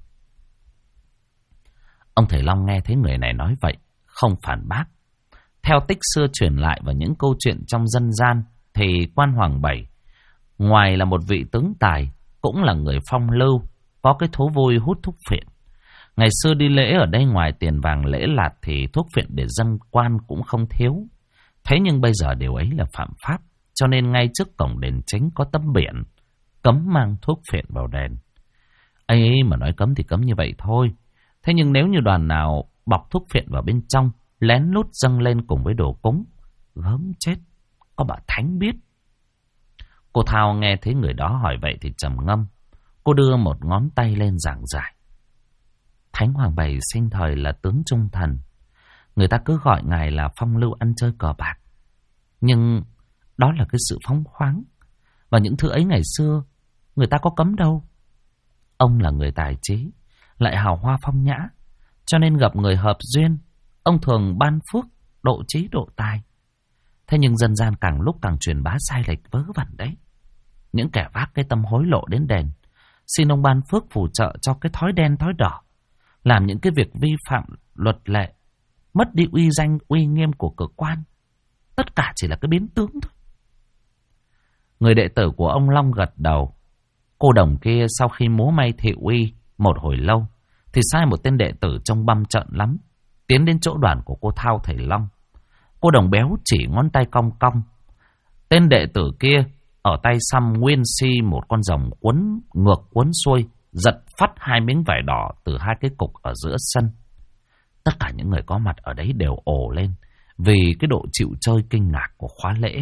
Ông thầy Long nghe thấy người này nói vậy, không phản bác. Theo tích xưa truyền lại và những câu chuyện trong dân gian, thì quan hoàng bảy, ngoài là một vị tướng tài, cũng là người phong lưu, có cái thú vui hút thuốc phiện. Ngày xưa đi lễ ở đây ngoài tiền vàng lễ lạt thì thuốc phiện để dâng quan cũng không thiếu. Thế nhưng bây giờ điều ấy là phạm pháp, cho nên ngay trước cổng đền chính có tấm biển cấm mang thuốc phiện vào đền. Ấy mà nói cấm thì cấm như vậy thôi. Thế nhưng nếu như đoàn nào bọc thuốc phiện vào bên trong, lén lút dâng lên cùng với đồ cúng, gớm chết, có bà thánh biết. Cô Thao nghe thấy người đó hỏi vậy thì trầm ngâm. Cô đưa một ngón tay lên giảng giải. Thánh Hoàng Bảy sinh thời là tướng trung thần. Người ta cứ gọi ngài là phong lưu ăn chơi cờ bạc. Nhưng đó là cái sự phóng khoáng. Và những thứ ấy ngày xưa người ta có cấm đâu. Ông là người tài trí, lại hào hoa phong nhã, cho nên gặp người hợp duyên, ông thường ban phước độ trí độ tài. Thế nhưng dân gian càng lúc càng truyền bá sai lệch vớ vẩn đấy. Những kẻ vác cái tâm hối lộ đến đền, xin ông ban phước phù trợ cho cái thói đen thói đỏ, làm những cái việc vi phạm luật lệ, mất đi uy danh uy nghiêm của cơ quan. Tất cả chỉ là cái biến tướng thôi. Người đệ tử của ông Long gật đầu. Cô đồng kia sau khi múa may thị uy một hồi lâu thì sai một tên đệ tử trông băm trợn lắm tiến đến chỗ đoàn của cô Thao thầy Long. Cô đồng béo chỉ ngón tay cong cong. Tên đệ tử kia ở tay xăm nguyên si một con rồng quấn ngược quấn xuôi, giật phắt 2 miếng vải đỏ từ 2 cái cục ở giữa sân. Tất cả những người có mặt ở đấy đều ồ lên vì cái độ chịu chơi kinh ngạc của khóa lễ.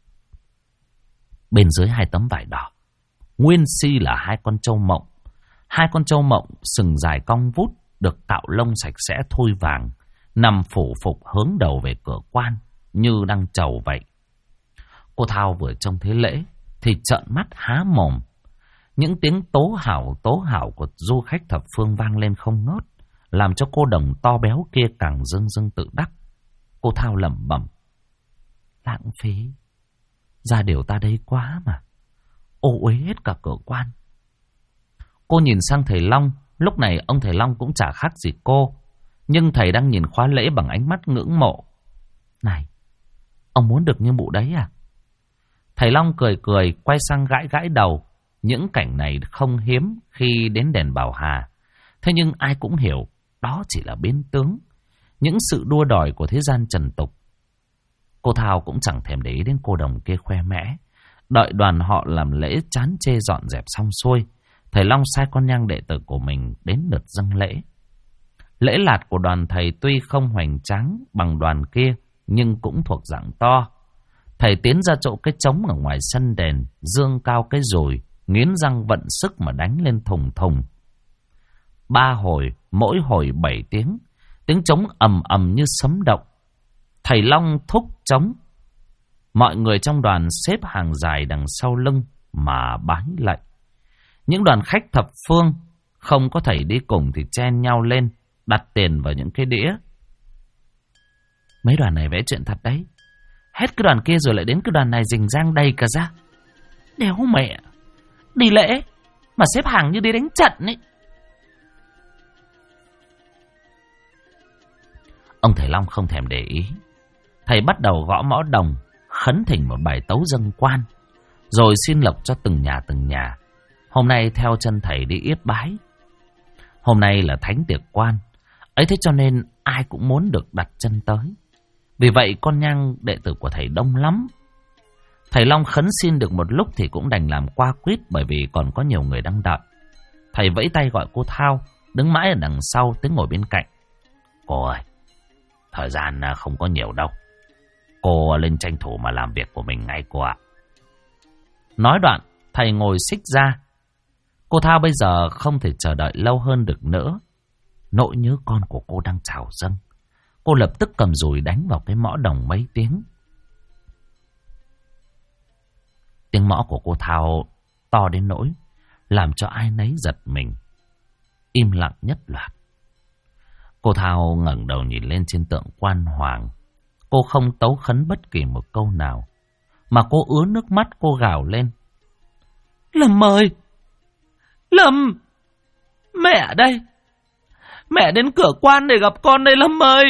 Bên dưới 2 tấm vải đỏ, nguyên si là 2 con trâu mộng. 2 con trâu mộng sừng dài cong vút, được cạo lông sạch sẽ thui vàng, nằm phủ phục hướng đầu về cửa quan như đang chầu vậy. Cô Thao vừa trông thấy lễ thì trợn mắt há mồm. Những tiếng tố hảo của du khách thập phương vang lên không ngớt, làm cho cô đồng to béo kia càng dưng dưng tự đắc. Cô Thao lẩm bẩm: lãng phí, ra điều ta đây quá mà, ô uế hết cả cửa quan. Cô nhìn sang thầy Long, lúc này ông thầy Long cũng chả khác gì cô, nhưng thầy đang nhìn khóa lễ bằng ánh mắt ngưỡng mộ. Này, ông muốn được như mụ đấy à? Thầy Long cười cười, quay sang gãi gãi đầu. Những cảnh này không hiếm khi đến đền Bảo Hà. Thế nhưng ai cũng hiểu, đó chỉ là biến tướng, những sự đua đòi của thế gian trần tục. Cô Thao cũng chẳng thèm để ý đến cô đồng kia khoe mẽ. Đợi đoàn họ làm lễ chán chê dọn dẹp xong xuôi, thầy Long sai con nhang đệ tử của mình đến lượt dâng lễ. Lễ lạt của đoàn thầy tuy không hoành tráng bằng đoàn kia, nhưng cũng thuộc dạng to. Thầy tiến ra chỗ cái trống ở ngoài sân đền, dương cao cái dùi, nghiến răng vận sức mà đánh lên thùng thùng. 3 hồi, mỗi hồi 7 tiếng, tiếng trống ầm ầm như sấm động. Thầy Long thúc trống, mọi người trong đoàn xếp hàng dài đằng sau lưng mà bái lạy. Những đoàn khách thập phương không có thầy đi cùng thì chen nhau lên đặt tiền vào những cái đĩa. Mấy đoàn này vẽ chuyện thật đấy, hết cái đoàn kia rồi lại đến cái đoàn này rình rang đầy cả ra. Đéo mẹ, đi lễ mà xếp hàng như đi đánh trận ấy. Ông thầy Long không thèm để ý. Thầy bắt đầu gõ mõ đồng, khấn thỉnh một bài tấu dâng quan, rồi xin lộc cho từng nhà. Hôm nay theo chân thầy đi yết bái. Hôm nay là thánh tiệc quan, ấy thế cho nên ai cũng muốn được đặt chân tới. Vì vậy con nhang đệ tử của thầy đông lắm. Thầy Long khấn xin được một lúc thì cũng đành làm qua quýt, bởi vì còn có nhiều người đang đợi. Thầy vẫy tay gọi cô Thao, đứng mãi ở đằng sau tới ngồi bên cạnh. Cô ơi, thời gian không có nhiều đâu, cô lên tranh thủ mà làm việc của mình ngay cô ạ. Nói đoạn, thầy ngồi xích ra. Cô Thao bây giờ không thể chờ đợi lâu hơn được nữa. Nỗi nhớ con của cô đang trào dâng. Cô lập tức cầm dùi đánh vào cái mõ đồng mấy tiếng. Tiếng mõ của cô Thao to đến nỗi làm cho ai nấy giật mình. Im lặng nhất loạt. Cô Thao ngẩng đầu nhìn lên trên tượng quan hoàng. Cô không tấu khấn bất kỳ một câu nào, mà cô ứa nước mắt, cô gào lên: Lâm ơi! Lâm! Mẹ đây! Mẹ đến cửa quan để gặp con đây Lâm ơi!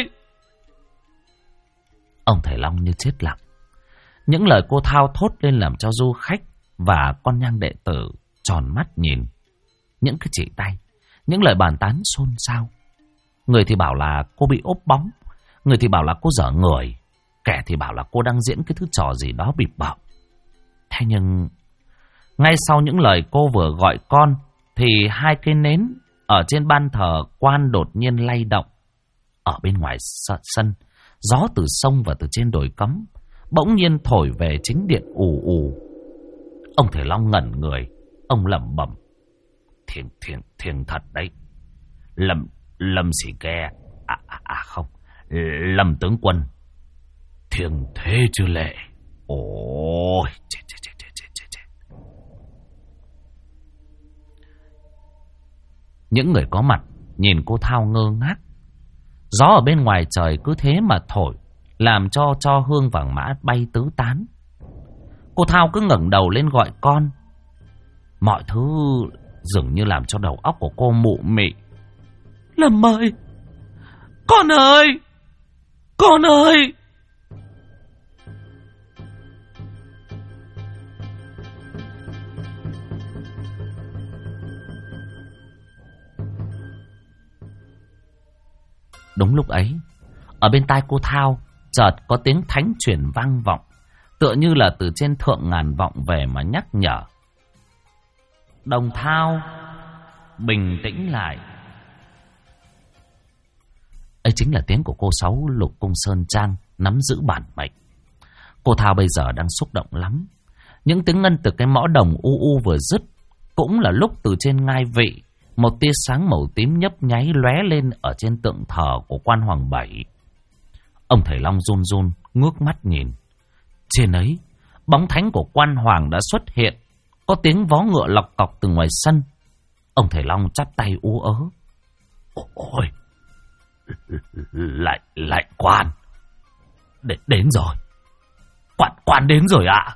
Ông thầy Long như chết lặng. Những lời cô Thao thốt lên làm cho du khách và con nhang đệ tử tròn mắt nhìn. Những cái chỉ tay, những lời bàn tán xôn xao. Người thì bảo là cô bị ốp bóng, người thì bảo là cô dở người, kẻ thì bảo là cô đang diễn cái thứ trò gì đó bịp bợm. Thế nhưng ngay sau những lời cô vừa gọi con thì 2 cây nến ở trên ban thờ quan đột nhiên lay động. Ở bên ngoài sân, gió từ sông và từ trên đồi cấm bỗng nhiên thổi về chính điện ù ù. Ông thầy Long ngẩn người, ông lẩm bẩm: Thiêng thật đấy. Lâm Sĩ Ke, không, Lâm tướng quân, thiêng thế chứ lệ. Ôi, chết. Những người có mặt nhìn cô Thao ngơ ngác. Gió ở bên ngoài trời cứ thế mà thổi, làm cho hương vàng mã bay tứ tán. Cô Thao cứ ngẩng đầu lên gọi con. Mọi thứ dường như làm cho đầu óc của cô mụ mị. Lâm ơi! Con ơi! Con ơi! Đúng lúc ấy, ở bên tai cô Thao chợt có tiếng thánh truyền vang vọng, tựa như là từ trên thượng ngàn vọng về mà nhắc nhở: Đồng Thao, bình tĩnh lại. Ấy chính là tiếng của cô Sáu Lục Cung Sơn Trang nắm giữ bản mệnh. Cô Thao bây giờ đang xúc động lắm. Những tiếng ngân từ cái mõ đồng u u vừa dứt cũng là lúc từ trên ngai vị một tia sáng màu tím nhấp nháy lóe lên ở trên tượng thờ của quan Hoàng Bảy. Ông Thầy Long run run ngước mắt nhìn. Trên ấy, bóng thánh của quan hoàng đã xuất hiện, có tiếng vó ngựa lọc cọc từ ngoài sân. Ông Thầy Long chắp tay ú ớ. Ôi, lại quan. Đến rồi. Quan đến rồi ạ.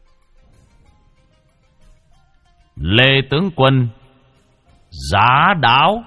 Lê tướng quân, giá đáo.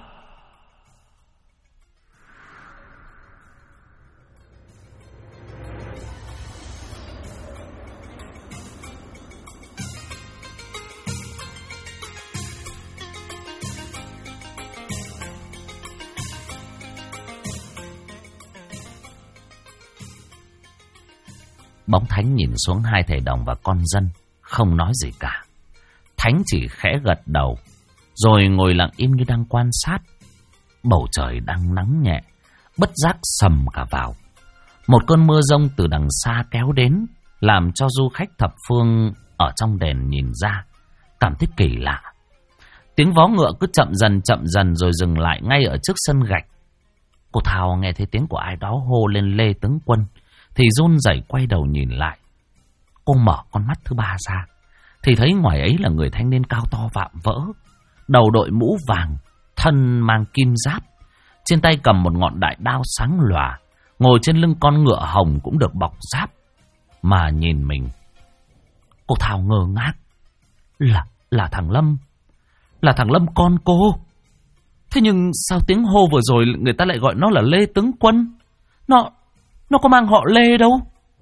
Bóng thánh nhìn xuống hai thầy đồng và con dân, không nói gì cả. Thánh chỉ khẽ gật đầu, rồi ngồi lặng im như đang quan sát. Bầu trời đang nắng nhẹ, bất giác sầm cả vào. Một cơn mưa rông từ đằng xa kéo đến, làm cho du khách thập phương ở trong đền nhìn ra, cảm thấy kỳ lạ. Tiếng vó ngựa cứ chậm dần rồi dừng lại ngay ở trước sân gạch. Cô Thao nghe thấy tiếng của ai đó hô lên Lê tướng quân, thì run rẩy quay đầu nhìn lại. Cô mở con mắt thứ ba ra, thì thấy ngoài ấy là người thanh niên cao to vạm vỡ, đầu đội mũ vàng, thân mang kim giáp, trên tay cầm một ngọn đại đao sáng lòa, ngồi trên lưng con ngựa hồng cũng được bọc giáp, mà nhìn mình. Cô Thao ngơ ngác. Là thằng Lâm. Là thằng Lâm con cô. Thế nhưng sao tiếng hô vừa rồi người ta lại gọi nó là Lê tướng quân? Nó có mang họ Lê đâu.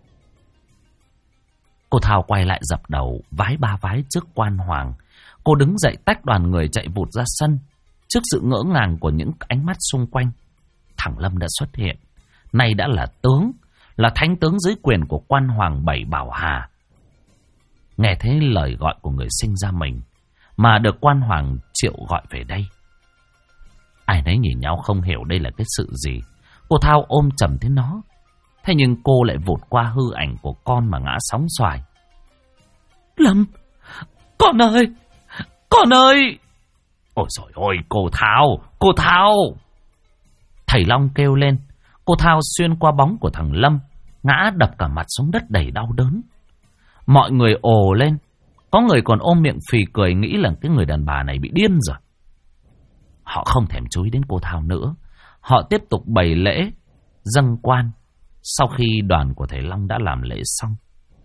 Cô Thao quay lại dập đầu, vái ba vái trước quan hoàng. Cô đứng dậy tách đoàn người chạy vụt ra sân. Trước sự ngỡ ngàng của những ánh mắt xung quanh, thằng Lâm đã xuất hiện. Nay đã là tướng, là thánh tướng dưới quyền của quan hoàng Bảy Bảo Hà. Nghe thấy lời gọi của người sinh ra mình, mà được quan hoàng triệu gọi về đây. Ai nấy nhìn nhau không hiểu đây là cái sự gì. Cô Thao ôm chầm thấy nó. Thế nhưng cô lại vụt qua hư ảnh của con mà ngã sóng xoài. Lâm, con ơi, con ơi. Ôi trời ơi, cô Thao. Thầy Long kêu lên. Cô Thao xuyên qua bóng của thằng Lâm, ngã đập cả mặt xuống đất đầy đau đớn. Mọi người ồ lên. Có người còn ôm miệng phì cười, nghĩ là cái người đàn bà này bị điên rồi. Họ không thèm chú ý đến cô Thao nữa. Họ tiếp tục bày lễ, dâng quan. Sau khi đoàn của thầy Long đã làm lễ xong,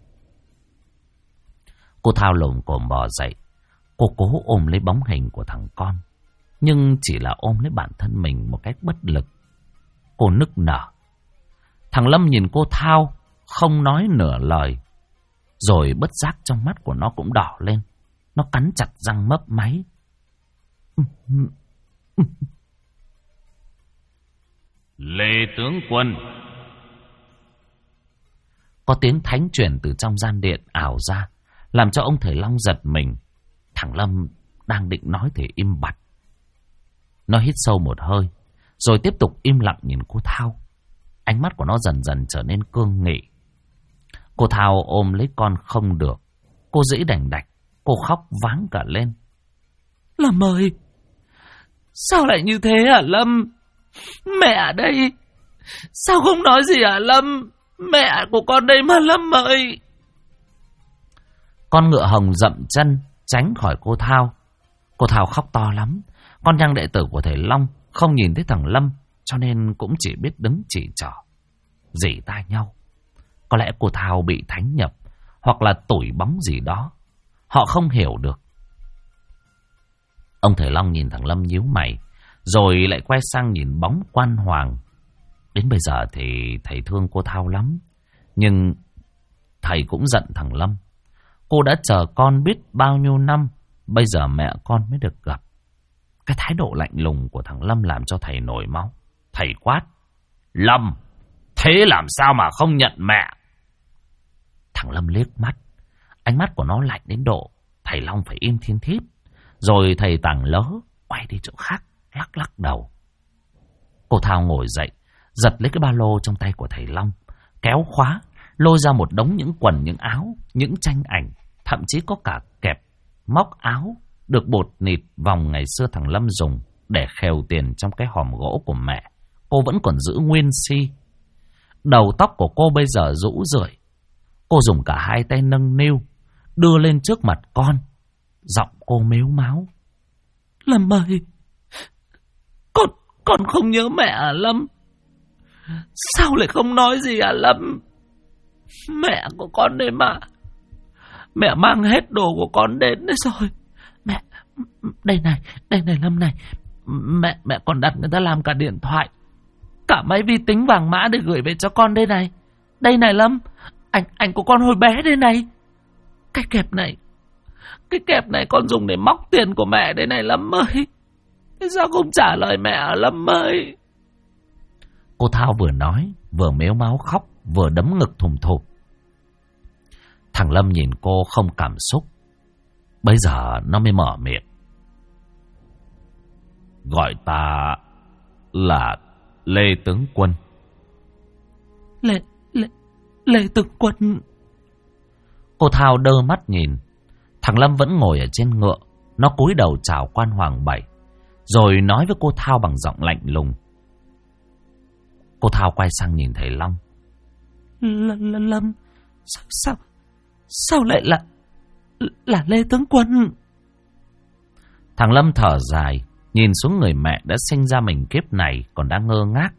cô Thao lồm cồm bò dậy. Cô cố ôm lấy bóng hình của thằng con, nhưng chỉ là ôm lấy bản thân mình một cách bất lực. Cô nức nở. Thằng Lâm nhìn cô Thao, không nói nửa lời. Rồi bất giác trong mắt của nó cũng đỏ lên. Nó cắn chặt răng mấp máy. Lê tướng quân. Có tiếng thánh truyền từ trong gian điện ảo ra, làm cho ông thầy Long giật mình. Thằng Lâm đang định nói thì im bặt. Nó hít sâu một hơi, rồi tiếp tục im lặng nhìn cô Thao. Ánh mắt của nó dần dần trở nên cương nghị. Cô Thao ôm lấy con không được. Cô dĩ đành đạch. Cô khóc váng cả lên. Lâm ơi, sao lại như thế hả Lâm? Mẹ đây, sao không nói gì hả Lâm? Mẹ của con đây mà Lâm ơi. Con ngựa hồng dậm chân tránh khỏi cô Thao. Cô Thao khóc to lắm. Con nhang đệ tử của thầy Long không nhìn thấy thằng Lâm, cho nên cũng chỉ biết đứng chỉ trỏ, rỉ tai nhau. Có lẽ cô Thao bị thánh nhập, hoặc là tủi bóng gì đó. Họ không hiểu được. Ông thầy Long nhìn thằng Lâm nhíu mày, rồi lại quay sang nhìn bóng quan hoàng. Đến bây giờ thì thầy thương cô Thao lắm, nhưng thầy cũng giận thằng Lâm. Cô đã chờ con biết bao nhiêu năm, bây giờ mẹ con mới được gặp. Cái thái độ lạnh lùng của thằng Lâm làm cho thầy nổi máu. Thầy quát: Lâm, thế làm sao mà không nhận mẹ? Thằng Lâm liếc mắt, ánh mắt của nó lạnh đến độ thầy Long phải im thiên thít. Rồi thầy tảng lớ quay đi chỗ khác, lắc lắc đầu. Cô Thao ngồi dậy, giật lấy cái ba lô trong tay của thầy Long, kéo khóa, lôi ra một đống những quần, những áo, những tranh ảnh, thậm chí có cả kẹp móc áo được bột nịt vòng ngày xưa thằng Lâm dùng để khèo tiền trong cái hòm gỗ của mẹ, cô vẫn còn giữ nguyên si. Đầu tóc của cô bây giờ rũ rượi. Cô dùng cả hai tay nâng niu, đưa lên trước mặt con. Giọng cô mếu máo. Lâm ơi, con không nhớ mẹ à Lâm? Sao lại không nói gì à Lâm? Mẹ của con đây mà. Mẹ mang hết đồ của con đến đấy rồi. Mẹ, đây này Lâm này. Mẹ còn đặt người ta làm cả điện thoại, cả máy vi tính vàng mã để gửi về cho con đây này. Đây này Lâm, ảnh của con hồi bé đây này. Cái kẹp này con dùng để móc tiền của mẹ đây này Lâm ơi. Thế sao không trả lời mẹ à Lâm ơi? Cô Thao vừa nói vừa mếu máo khóc, vừa đấm ngực thùng thụp. Thằng Lâm nhìn cô không cảm xúc. Bây giờ nó mới mở miệng. Gọi ta là Lê Tướng Quân. Lê Tướng Quân. Cô Thao đơ mắt nhìn. Thằng Lâm vẫn ngồi ở trên ngựa. Nó cúi đầu chào quan Hoàng Bảy, rồi nói với cô Thao bằng giọng lạnh lùng. Cô Thao quay sang nhìn thầy Long. Lâm, sao lại là Lê Tướng Quân? Thằng Lâm thở dài, nhìn xuống người mẹ đã sinh ra mình kiếp này còn đang ngơ ngác.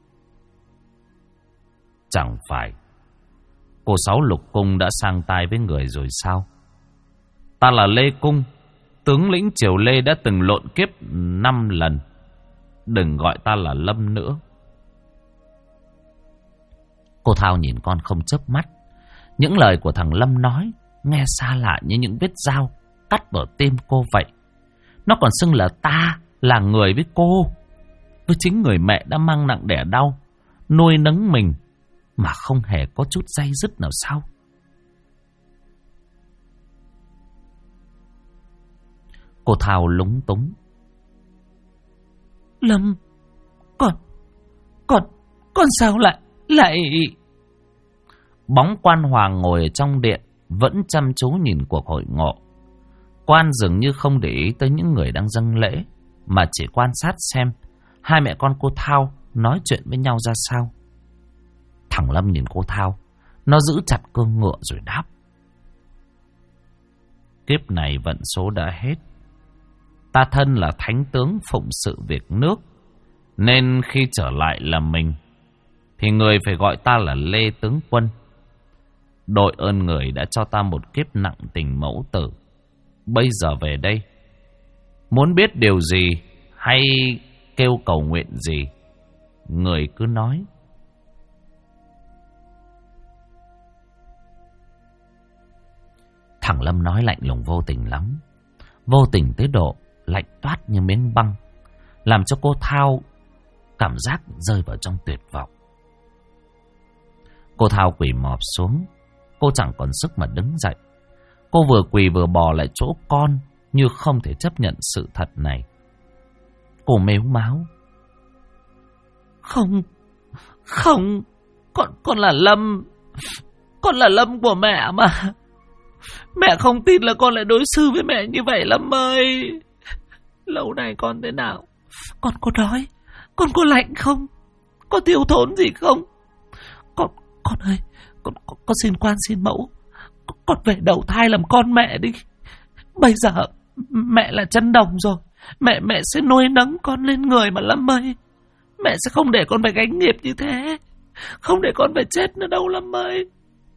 Chẳng phải cô Sáu Lục Cung đã sang tay với người rồi sao? Ta là Lê Cung, tướng lĩnh triều Lê đã từng lộn kiếp 5 lần. Đừng gọi ta là Lâm nữa. Cô Thao nhìn con không chớp mắt. Những lời của thằng Lâm nói nghe xa lạ như những vết dao cắt vào tim cô vậy. Nó còn xưng là ta là người với cô, với chính người mẹ đã mang nặng đẻ đau, nuôi nấng mình mà không hề có chút day dứt nào sao? Cô Thao lúng túng. Lâm, con sao lại... Bóng quan hoàng ngồi ở trong điện vẫn chăm chú nhìn cuộc hội ngộ. Quan dường như không để ý tới những người đang dâng lễ, mà chỉ quan sát xem hai mẹ con cô Thao nói chuyện với nhau ra sao. Thằng Lâm nhìn cô Thao, nó giữ chặt cương ngựa rồi đáp. Kiếp này vận số đã hết. Ta thân là thánh tướng phụng sự việc nước, nên khi trở lại là mình thì người phải gọi ta là Lê Tướng Quân. Đội ơn người đã cho ta một kiếp nặng tình mẫu tử. Bây giờ về đây, muốn biết điều gì hay kêu cầu nguyện gì, người cứ nói. Thằng Lâm nói lạnh lùng vô tình lắm. Vô tình tới độ lạnh toát như miếng băng, làm cho cô Thao cảm giác rơi vào trong tuyệt vọng. Cô Thao quỳ mọp xuống. Cô chẳng còn sức mà đứng dậy. Cô vừa quỳ vừa bò lại chỗ con, như không thể chấp nhận sự thật này. Cô mếu máo. Không, con là Lâm. Con là Lâm của mẹ mà. Mẹ không tin là con lại đối xử với mẹ như vậy Lâm ơi. Lâu nay con thế nào? Con có đói? Con có lạnh không? Có thiếu thốn gì không? Con ơi, con xin quan xin mẫu, con về đầu thai làm con mẹ đi. Bây giờ mẹ là chân đồng rồi, mẹ sẽ nuôi nấng con lên người mà Lâm ơi. Mẹ sẽ không để con phải gánh nghiệp như thế, không để con phải chết nữa đâu Lâm ơi.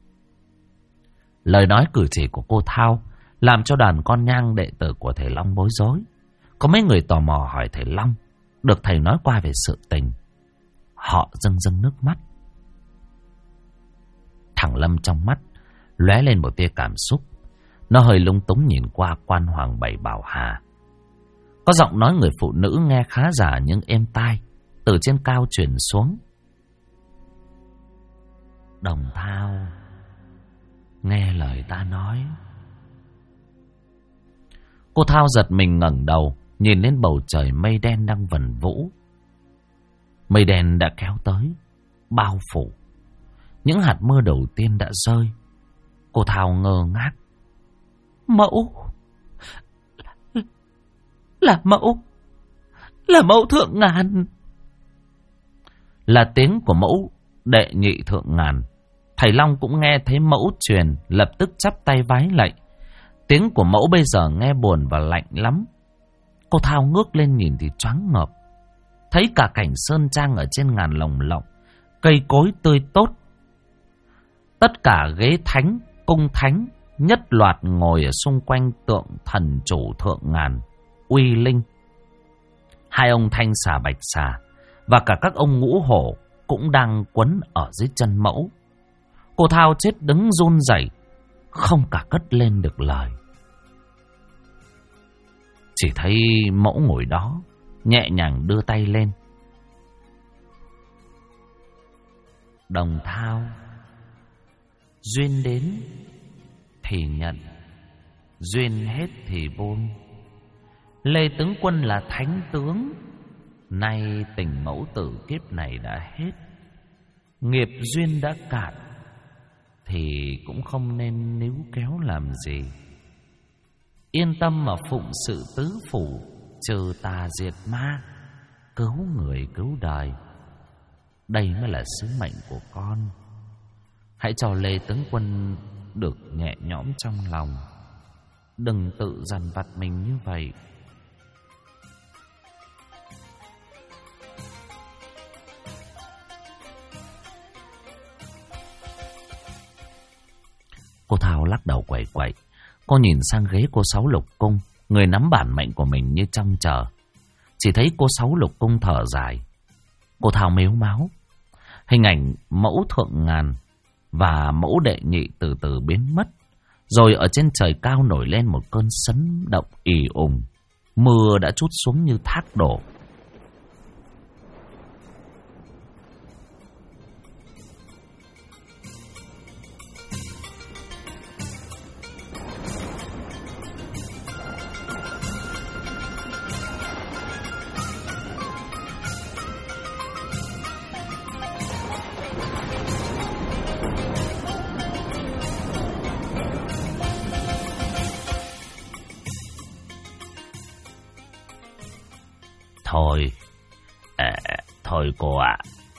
Lời nói cử chỉ của cô Thao làm cho đoàn con nhang đệ tử của thầy Long bối rối. Có mấy người tò mò hỏi thầy Long được thầy nói qua về sự tình. Họ rưng rưng nước mắt. Thằng Lâm trong mắt lóe lên một tia cảm xúc. Nó hơi lung túng nhìn qua quan Hoàng Bảy Bảo Hà. Có giọng nói người phụ nữ nghe khá giả nhưng êm tai từ trên cao truyền xuống. Đồng Thao, nghe lời ta nói. Cô Thao giật mình ngẩng đầu, nhìn lên bầu trời mây đen đang vần vũ. Mây đen đã kéo tới, bao phủ. Những hạt mưa đầu tiên đã rơi. Cô Thao ngơ ngác. Mẫu, Là mẫu thượng ngàn. Là tiếng của mẫu đệ nhị thượng ngàn. Thầy Long cũng nghe thấy mẫu truyền, lập tức chắp tay vái lạy. Tiếng của mẫu bây giờ nghe buồn và lạnh lắm. Cô Thao ngước lên nhìn thì choáng ngợp. Thấy cả cảnh sơn trang ở trên ngàn lồng lộng, cây cối tươi tốt. Tất cả ghế thánh, cung thánh nhất loạt ngồi ở xung quanh tượng thần chủ thượng ngàn, uy linh. Hai ông thanh xà bạch xà và cả các ông ngũ hổ cũng đang quấn ở dưới chân mẫu. Cô Thao chết đứng run rẩy, không cả cất lên được lời. Chỉ thấy mẫu ngồi đó, nhẹ nhàng đưa tay lên. Đồng Thao, duyên đến thì nhận, duyên hết thì buông. Lê tướng quân là thánh tướng, nay tình mẫu tử kiếp này đã hết. Nghiệp duyên đã cạn, thì cũng không nên níu kéo làm gì. Yên tâm mà phụng sự tứ phủ, trừ tà diệt ma, cứu người cứu đời. Đây mới là sứ mệnh của con. Hãy cho Lê tướng quân được nhẹ nhõm trong lòng, đừng tự dằn vặt mình như vậy. Cô Thao lắc đầu quẩy quẩy. Cô nhìn sang ghế cô Sáu Lục Cung, người nắm bản mệnh của mình như trông chờ. Chỉ thấy cô Sáu Lục Cung thở dài. Cô Thao mếu máo. Hình ảnh mẫu thượng ngàn và mẫu đệ nhị từ từ biến mất. Rồi ở trên trời cao nổi lên một cơn sấm động ì ùng. Mưa đã trút xuống như thác đổ. Thôi cô ạ.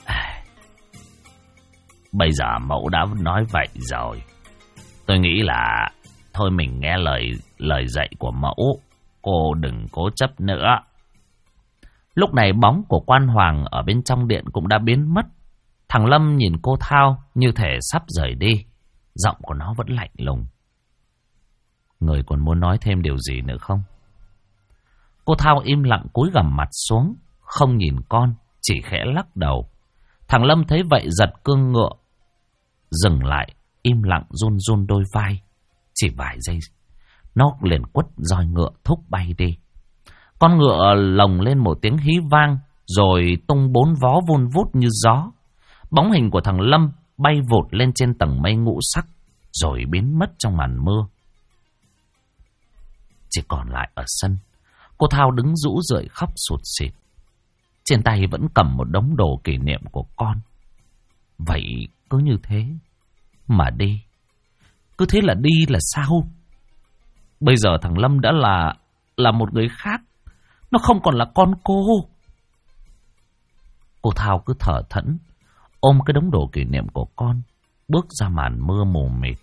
Bây giờ mẫu đã nói vậy rồi. Tôi nghĩ là thôi mình nghe lời dạy của mẫu. Cô đừng cố chấp nữa. Lúc này bóng của quan hoàng ở bên trong điện cũng đã biến mất. Thằng Lâm nhìn cô Thao như thể sắp rời đi. Giọng của nó vẫn lạnh lùng. Người còn muốn nói thêm điều gì nữa không? Cô Thao im lặng cúi gằm mặt xuống, không nhìn con, chỉ khẽ lắc đầu. Thằng Lâm thấy vậy giật cương ngựa, dừng lại, im lặng run run đôi vai. Chỉ vài giây, nó liền quất roi ngựa thúc bay đi. Con ngựa lồng lên một tiếng hí vang, rồi tung bốn vó vun vút như gió. Bóng hình của thằng Lâm bay vụt lên trên tầng mây ngũ sắc, rồi biến mất trong màn mưa. Chỉ còn lại ở sân, cô Thao đứng rũ rượi khóc sụt sịt. Trên tay vẫn cầm một đống đồ kỷ niệm của con. Vậy cứ như thế mà đi. Cứ thế là đi là sao? Bây giờ thằng Lâm đã là một người khác. Nó không còn là con cô. Cô Thao cứ thở thẫn, ôm cái đống đồ kỷ niệm của con, bước ra màn mưa mù mịt.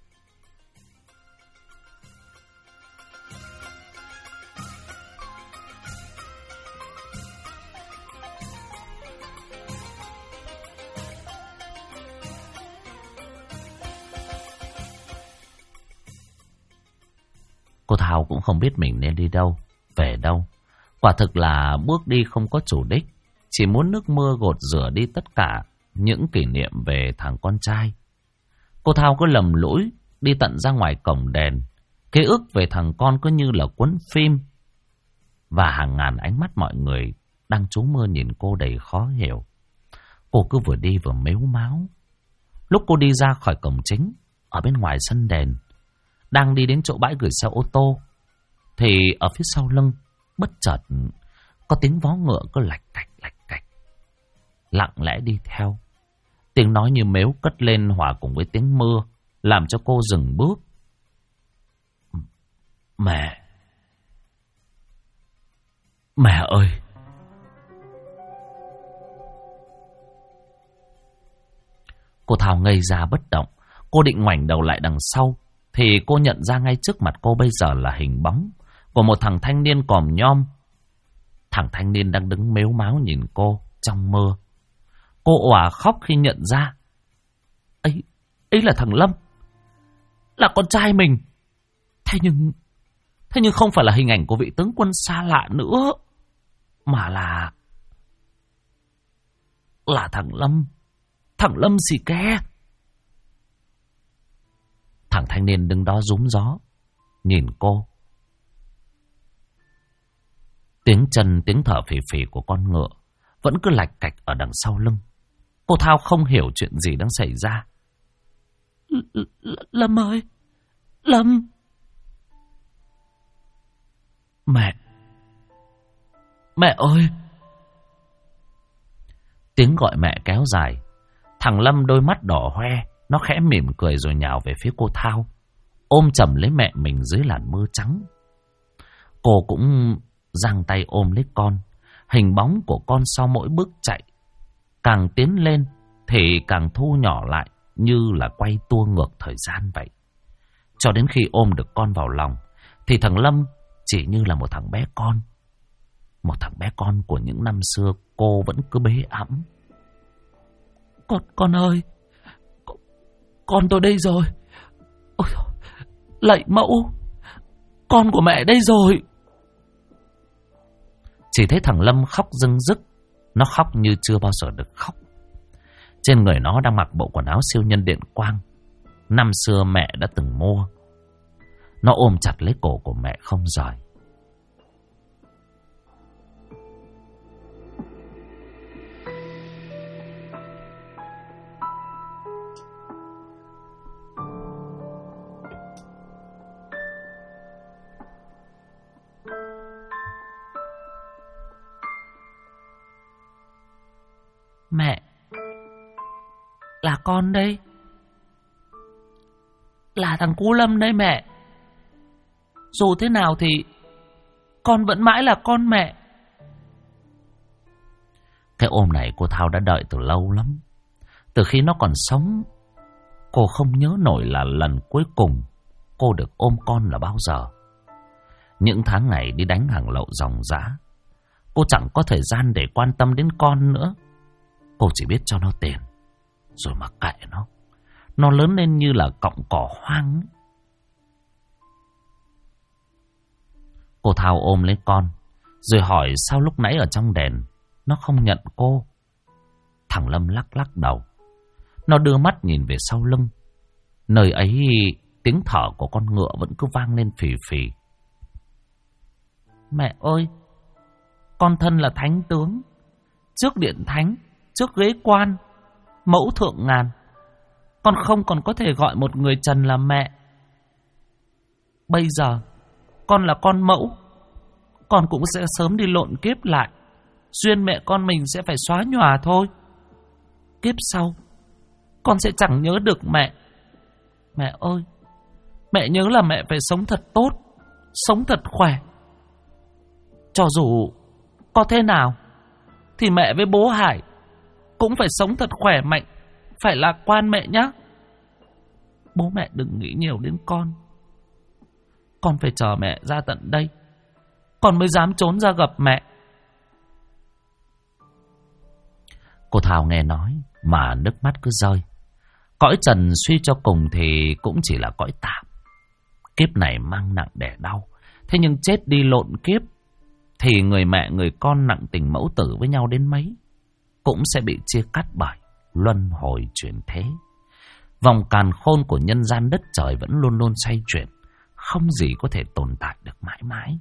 Cô Thao cũng không biết mình nên đi đâu, về đâu. Quả thực là bước đi không có chủ đích. Chỉ muốn nước mưa gột rửa đi tất cả những kỷ niệm về thằng con trai. Cô Thao cứ lầm lũi đi tận ra ngoài cổng đèn. Ký ức về thằng con cứ như là cuốn phim. Và hàng ngàn ánh mắt mọi người đang trú mưa nhìn cô đầy khó hiểu. Cô cứ vừa đi vừa mếu máo. Lúc cô đi ra khỏi cổng chính, ở bên ngoài sân đèn, đang đi đến chỗ bãi gửi xe ô tô, thì ở phía sau lưng bất chợt có tiếng vó ngựa cứ lạch cạch lạch cạch. Lặng lẽ đi theo, tiếng nói như mếu cất lên hòa cùng với tiếng mưa, làm cho cô dừng bước. Mẹ! Mẹ ơi! Cô Thảo ngây ra bất động. Cô định ngoảnh đầu lại đằng sau thì cô nhận ra ngay trước mặt cô bây giờ là hình bóng của một thằng thanh niên còm nhom. Thằng thanh niên đang đứng mếu máo nhìn cô trong mưa. Cô òa khóc khi nhận ra ấy là thằng Lâm, là con trai mình. Thế nhưng không phải là hình ảnh của vị tướng quân xa lạ nữa, mà là thằng Lâm xì ke. Thằng thanh niên đứng đó rúm gió nhìn cô. Tiếng chân tiếng thở phì phì của con ngựa vẫn cứ lạch cạch ở đằng sau lưng. Cô Thao không hiểu chuyện gì đang xảy ra. Lâm ơi! Lâm! Mẹ ơi! Tiếng gọi mẹ kéo dài. Thằng Lâm đôi mắt đỏ hoe. Nó khẽ mỉm cười rồi nhào về phía cô Thao, ôm chầm lấy mẹ mình dưới làn mưa trắng. Cô cũng giang tay ôm lấy con. Hình bóng của con sau mỗi bước chạy càng tiến lên thì càng thu nhỏ lại, như là quay tua ngược thời gian vậy. Cho đến khi ôm được con vào lòng thì thằng Lâm chỉ như là một thằng bé con. Một thằng bé con của những năm xưa cô vẫn cứ bế ẵm. Con ơi! Con tôi đây rồi! Ôi, lạy mẫu! Con của mẹ đây rồi! Chỉ thấy thằng Lâm khóc rưng rức. Nó khóc như chưa bao giờ được khóc. Trên người nó đang mặc bộ quần áo siêu nhân điện quang năm xưa mẹ đã từng mua. Nó ôm chặt lấy cổ của mẹ không rời. Mẹ! Là con đây. Là thằng Cú Lâm đây mẹ. Dù thế nào thì con vẫn mãi là con mẹ. Cái ôm này cô Thao đã đợi từ lâu lắm. Từ khi nó còn sống, cô không nhớ nổi là lần cuối cùng cô được ôm con là bao giờ. Những tháng ngày đi đánh hàng lậu ròng rã, cô chẳng có thời gian để quan tâm đến con nữa. Cô chỉ biết cho nó tiền rồi mặc kệ nó. Nó lớn lên như là cọng cỏ hoang. Cô Thao ôm lấy con rồi hỏi sao lúc nãy ở trong đèn nó không nhận cô. Thằng Lâm lắc lắc đầu. Nó đưa mắt nhìn về sau lưng. Nơi ấy tiếng thở của con ngựa vẫn cứ vang lên phì phì. Mẹ ơi! Con thân là thánh tướng, trước điện thánh, trước ghế quan, mẫu thượng ngàn, con không còn có thể gọi một người trần là mẹ. Bây giờ con là con mẫu, con cũng sẽ sớm đi lộn kiếp lại. Duyên mẹ con mình sẽ phải xóa nhòa thôi. Kiếp sau con sẽ chẳng nhớ được mẹ. Mẹ ơi! Mẹ nhớ là mẹ phải sống thật tốt, sống thật khỏe. Cho dù có thế nào thì mẹ với bố Hải cũng phải sống thật khỏe mạnh, phải lạc quan mẹ nhé. Bố mẹ đừng nghĩ nhiều đến con. Con phải chờ mẹ ra tận đây, con mới dám trốn ra gặp mẹ. Cô Thảo nghe nói mà nước mắt cứ rơi. Cõi trần suy cho cùng thì cũng chỉ là cõi tạm. Kiếp này mang nặng đẻ đau. Thế nhưng chết đi lộn kiếp thì người mẹ người con nặng tình mẫu tử với nhau đến mấy cũng sẽ bị chia cắt bởi luân hồi chuyển thế. Vòng càn khôn của nhân gian đất trời vẫn luôn luôn xoay chuyển, không gì có thể tồn tại được mãi mãi.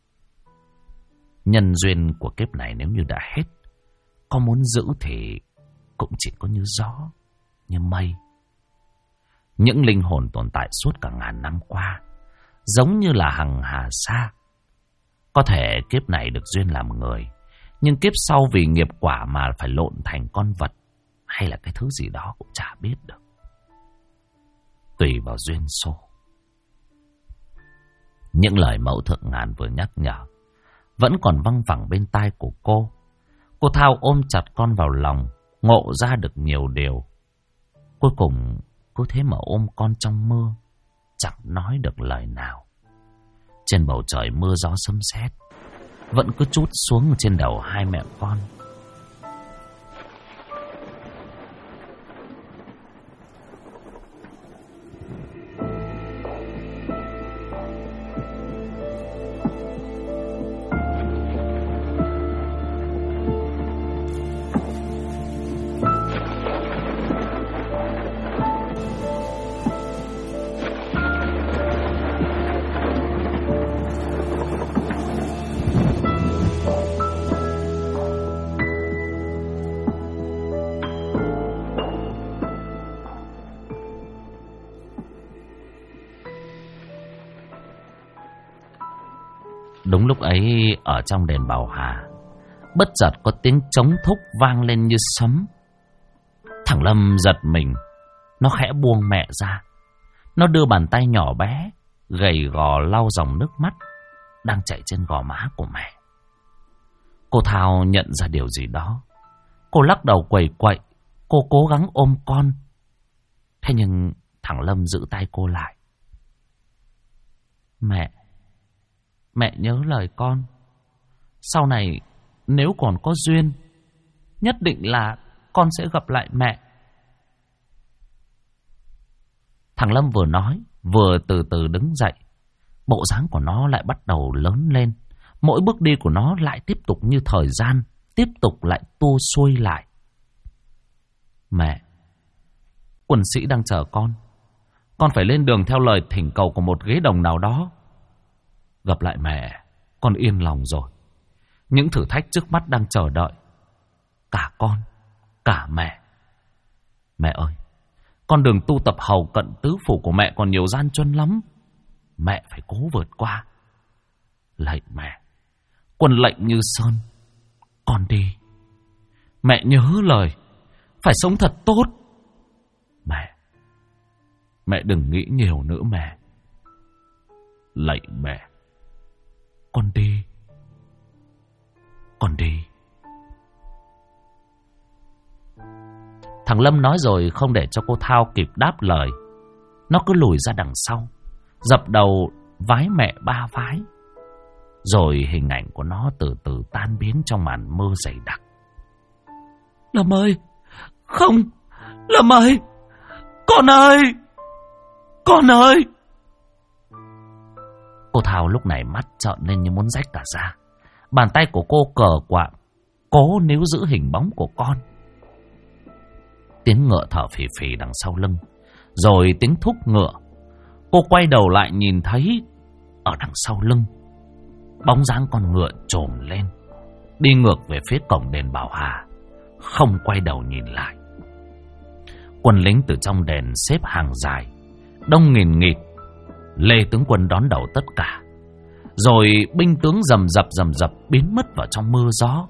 Nhân duyên của kiếp này nếu như đã hết, có muốn giữ thì cũng chỉ có như gió, như mây. Những linh hồn tồn tại suốt cả ngàn năm qua, giống như là hằng hà sa. Có thể kiếp này được duyên làm người, nhưng kiếp sau vì nghiệp quả mà phải lộn thành con vật, hay là cái thứ gì đó cũng chả biết được. Tùy vào duyên số. Những lời mẫu thượng ngàn vừa nhắc nhở vẫn còn văng vẳng bên tai của cô. Cô Thao ôm chặt con vào lòng, ngộ ra được nhiều điều. Cuối cùng cứ thế mà ôm con trong mưa, chẳng nói được lời nào. Trên bầu trời mưa gió sấm sét vẫn cứ trút xuống trên đầu hai mẹ con. Đúng lúc ấy, ở trong đền Bảo Hà, bất chợt có tiếng trống thúc vang lên như sấm. Thằng Lâm giật mình, nó khẽ buông mẹ ra. Nó đưa bàn tay nhỏ bé, gầy gò lau dòng nước mắt đang chảy trên gò má của mẹ. Cô Thao nhận ra điều gì đó. Cô lắc đầu quẩy quậy, cô cố gắng ôm con. Thế nhưng thằng Lâm giữ tay cô lại. Mẹ nhớ lời con. Sau này nếu còn có duyên, nhất định là con sẽ gặp lại mẹ. Thằng Lâm vừa nói, vừa từ từ đứng dậy. Bộ dáng của nó lại bắt đầu lớn lên. Mỗi bước đi của nó lại tiếp tục như thời gian, tiếp tục lại tua xuôi lại. Mẹ, quân sĩ đang chờ con. Con phải lên đường theo lời thỉnh cầu của một ghế đồng nào đó. Gặp lại mẹ, con yên lòng rồi. Những thử thách trước mắt đang chờ đợi cả con, cả mẹ. Mẹ ơi, con đường tu tập hầu cận tứ phủ của mẹ còn nhiều gian truân lắm. Mẹ phải cố vượt qua. Lạy mẹ, quân lệnh như sơn. Con đi. Mẹ nhớ lời, phải sống thật tốt. Mẹ đừng nghĩ nhiều nữa mẹ. Lạy mẹ, con đi. Con đi. Thằng Lâm nói rồi không để cho cô Thao kịp đáp lời. Nó cứ lùi ra đằng sau, dập đầu vái mẹ ba vái. Rồi hình ảnh của nó từ từ tan biến trong màn mưa dày đặc. Lâm ơi! Không! Lâm ơi! Con ơi! Con ơi! Cô Thao lúc này mắt trợn lên như muốn rách cả da. Bàn tay của cô cờ quạng, cố níu giữ hình bóng của con. Tiếng ngựa thở phì phì đằng sau lưng, rồi tiếng thúc ngựa. Cô quay đầu lại nhìn thấy ở đằng sau lưng, bóng dáng con ngựa trồm lên, đi ngược về phía cổng đền Bảo Hà, không quay đầu nhìn lại. Quân lính từ trong đền xếp hàng dài, đông nghìn nghịt. Lê tướng quân đón đầu tất cả. Rồi binh tướng rầm rập biến mất vào trong mưa gió.